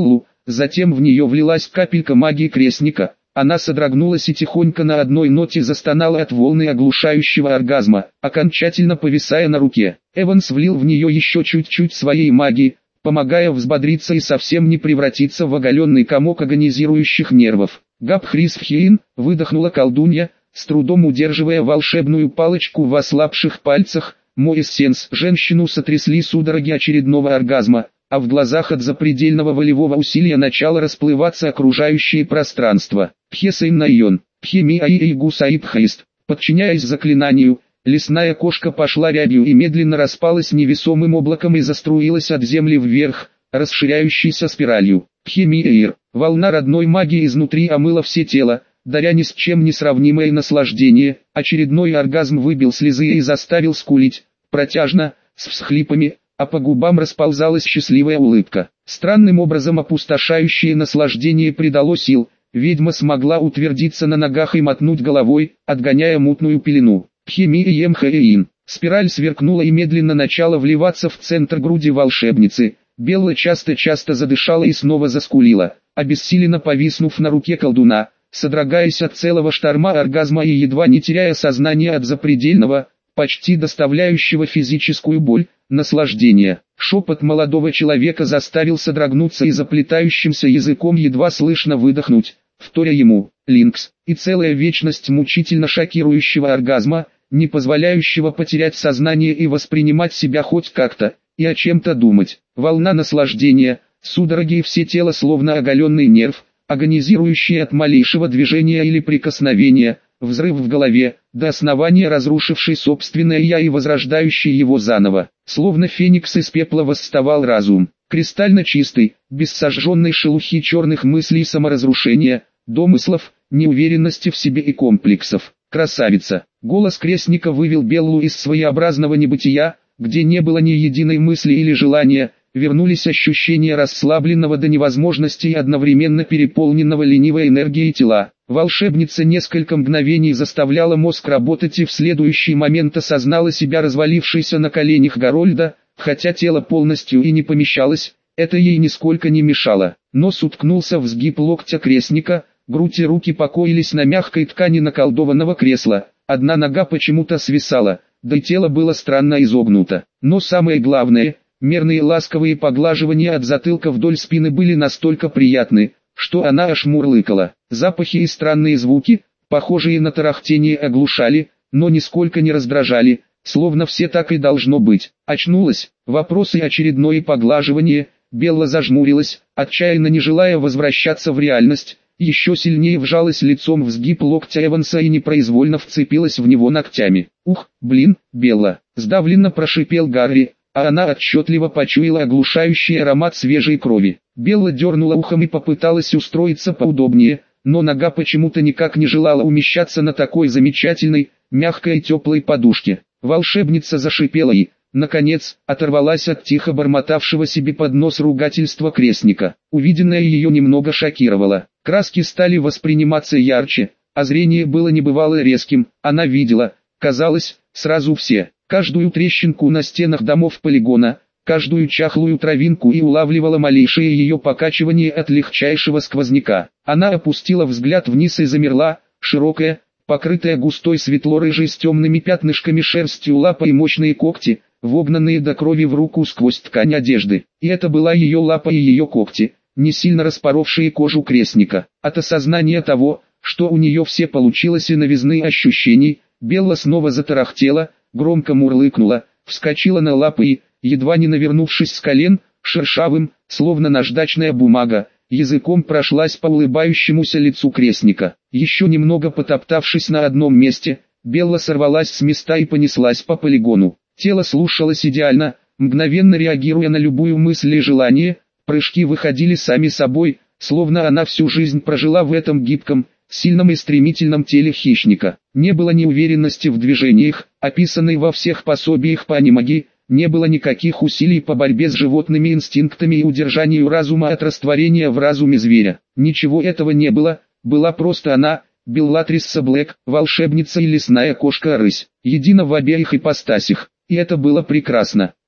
затем в нее влилась капелька магии крестника. Она содрогнулась и тихонько на одной ноте застонала от волны оглушающего оргазма, окончательно повисая на руке. Эванс влил в нее еще чуть-чуть своей магии, помогая взбодриться и совсем не превратиться в оголенный комок агонизирующих нервов. «Габхрисфхейн», выдохнула колдунья, с трудом удерживая волшебную палочку в ослабших пальцах. «Мой эссенс». Женщину сотрясли судороги очередного оргазма, а в глазах от запредельного волевого усилия начало расплываться окружающее пространство. «Пхесейн найон, пхеми аиэгу саибхайст». Подчиняясь заклинанию, лесная кошка пошла рябью и медленно распалась невесомым облаком и заструилась от земли вверх, расширяющейся спиралью. «Пхеми-эйр». Волна родной магии изнутри омыла все тело, даря ни с чем не сравнимое наслаждение. Очередной оргазм выбил слезы и заставил скулить, протяжно, с всхлипами, а по губам расползалась счастливая улыбка. Странным образом опустошающее наслаждение придало сил, ведьма смогла утвердиться на ногах и мотнуть головой, отгоняя мутную пелену. «Пхеми-эйм-хэйн». Спираль сверкнула и медленно начала вливаться в центр груди волшебницы. Белла часто-часто задышала и снова заскулила, обессиленно повиснув на руке колдуна, содрогаясь от целого шторма оргазма и едва не теряя сознание от запредельного, почти доставляющего физическую боль, наслаждения. Шепот молодого человека заставил содрогнуться и заплетающимся языком едва слышно выдохнуть, вторя ему, Линкс, и целая вечность мучительно шокирующего оргазма, не позволяющего потерять сознание и воспринимать себя хоть как-то, и о чем-то думать. Волна наслаждения, судороги и все тело словно оголенный нерв, агонизирующий от малейшего движения или прикосновения, взрыв в голове, до основания разрушивший собственное «я» и возрождающий его заново. Словно феникс из пепла восставал разум, кристально чистый, без сожженной шелухи черных мыслей и саморазрушения, домыслов, неуверенности в себе и комплексов. «Красавица!» Голос крестника вывел Беллу из своеобразного небытия, где не было ни единой мысли или желания. Вернулись ощущения расслабленного до невозможности и одновременно переполненного ленивой энергией тела. Волшебница несколько мгновений заставляла мозг работать и в следующий момент осознала себя развалившейся на коленях Гарольда, хотя тело полностью и не помещалось, это ей нисколько не мешало. Нос уткнулся в сгиб локтя крестника, грудь и руки покоились на мягкой ткани наколдованного кресла, одна нога почему-то свисала, да и тело было странно изогнуто. Но самое главное, мерные ласковые поглаживания от затылка вдоль спины были настолько приятны, что она аж мурлыкала. Запахи и странные звуки, похожие на тарахтение, оглушали, но нисколько не раздражали, словно все так и должно быть. Очнулась, вопросы и очередное поглаживание, Белла зажмурилась, отчаянно не желая возвращаться в реальность, еще сильнее вжалась лицом в сгиб локтя Эванса и непроизвольно вцепилась в него ногтями. «Ух, блин, Белла!» – сдавленно прошипел Гарри, а она отчетливо почуяла оглушающий аромат свежей крови. Белла дернула ухом и попыталась устроиться поудобнее, но нога почему-то никак не желала умещаться на такой замечательной, мягкой и теплой подушке. Волшебница зашипела и, наконец, оторвалась от тихо бормотавшего себе под нос ругательства крестника. Увиденное ее немного шокировало. Краски стали восприниматься ярче, а зрение было небывало резким. Она видела, казалось, сразу все, каждую трещинку на стенах домов полигона, каждую чахлую травинку и улавливала малейшее ее покачивание от легчайшего сквозняка. Она опустила взгляд вниз и замерла, широкая, покрытая густой светло-рыжей с темными пятнышками шерстью лапа и мощные когти, вогнанные до крови в руку сквозь ткань одежды. И это была ее лапа и ее когти, не сильно распоровшие кожу крестника. От осознания того, что у нее все получилось и новизны ощущений, Белла снова затарахтела, громко мурлыкнула, вскочила на лапы и, едва не навернувшись с колен, шершавым, словно наждачная бумага, языком прошлась по улыбающемуся лицу крестника. Еще немного потоптавшись на одном месте, Белла сорвалась с места и понеслась по полигону. Тело слушалось идеально, мгновенно реагируя на любую мысль и желание, прыжки выходили сами собой, словно она всю жизнь прожила в этом гибком, сильном и стремительном теле хищника. Не было неуверенности в движениях, описанной во всех пособиях по анимагии, не было никаких усилий по борьбе с животными инстинктами и удержанию разума от растворения в разуме зверя. Ничего этого не было, была просто она, Беллатрисса Блэк, волшебница и лесная кошка-рысь, едина в обеих ипостасях, и это было прекрасно.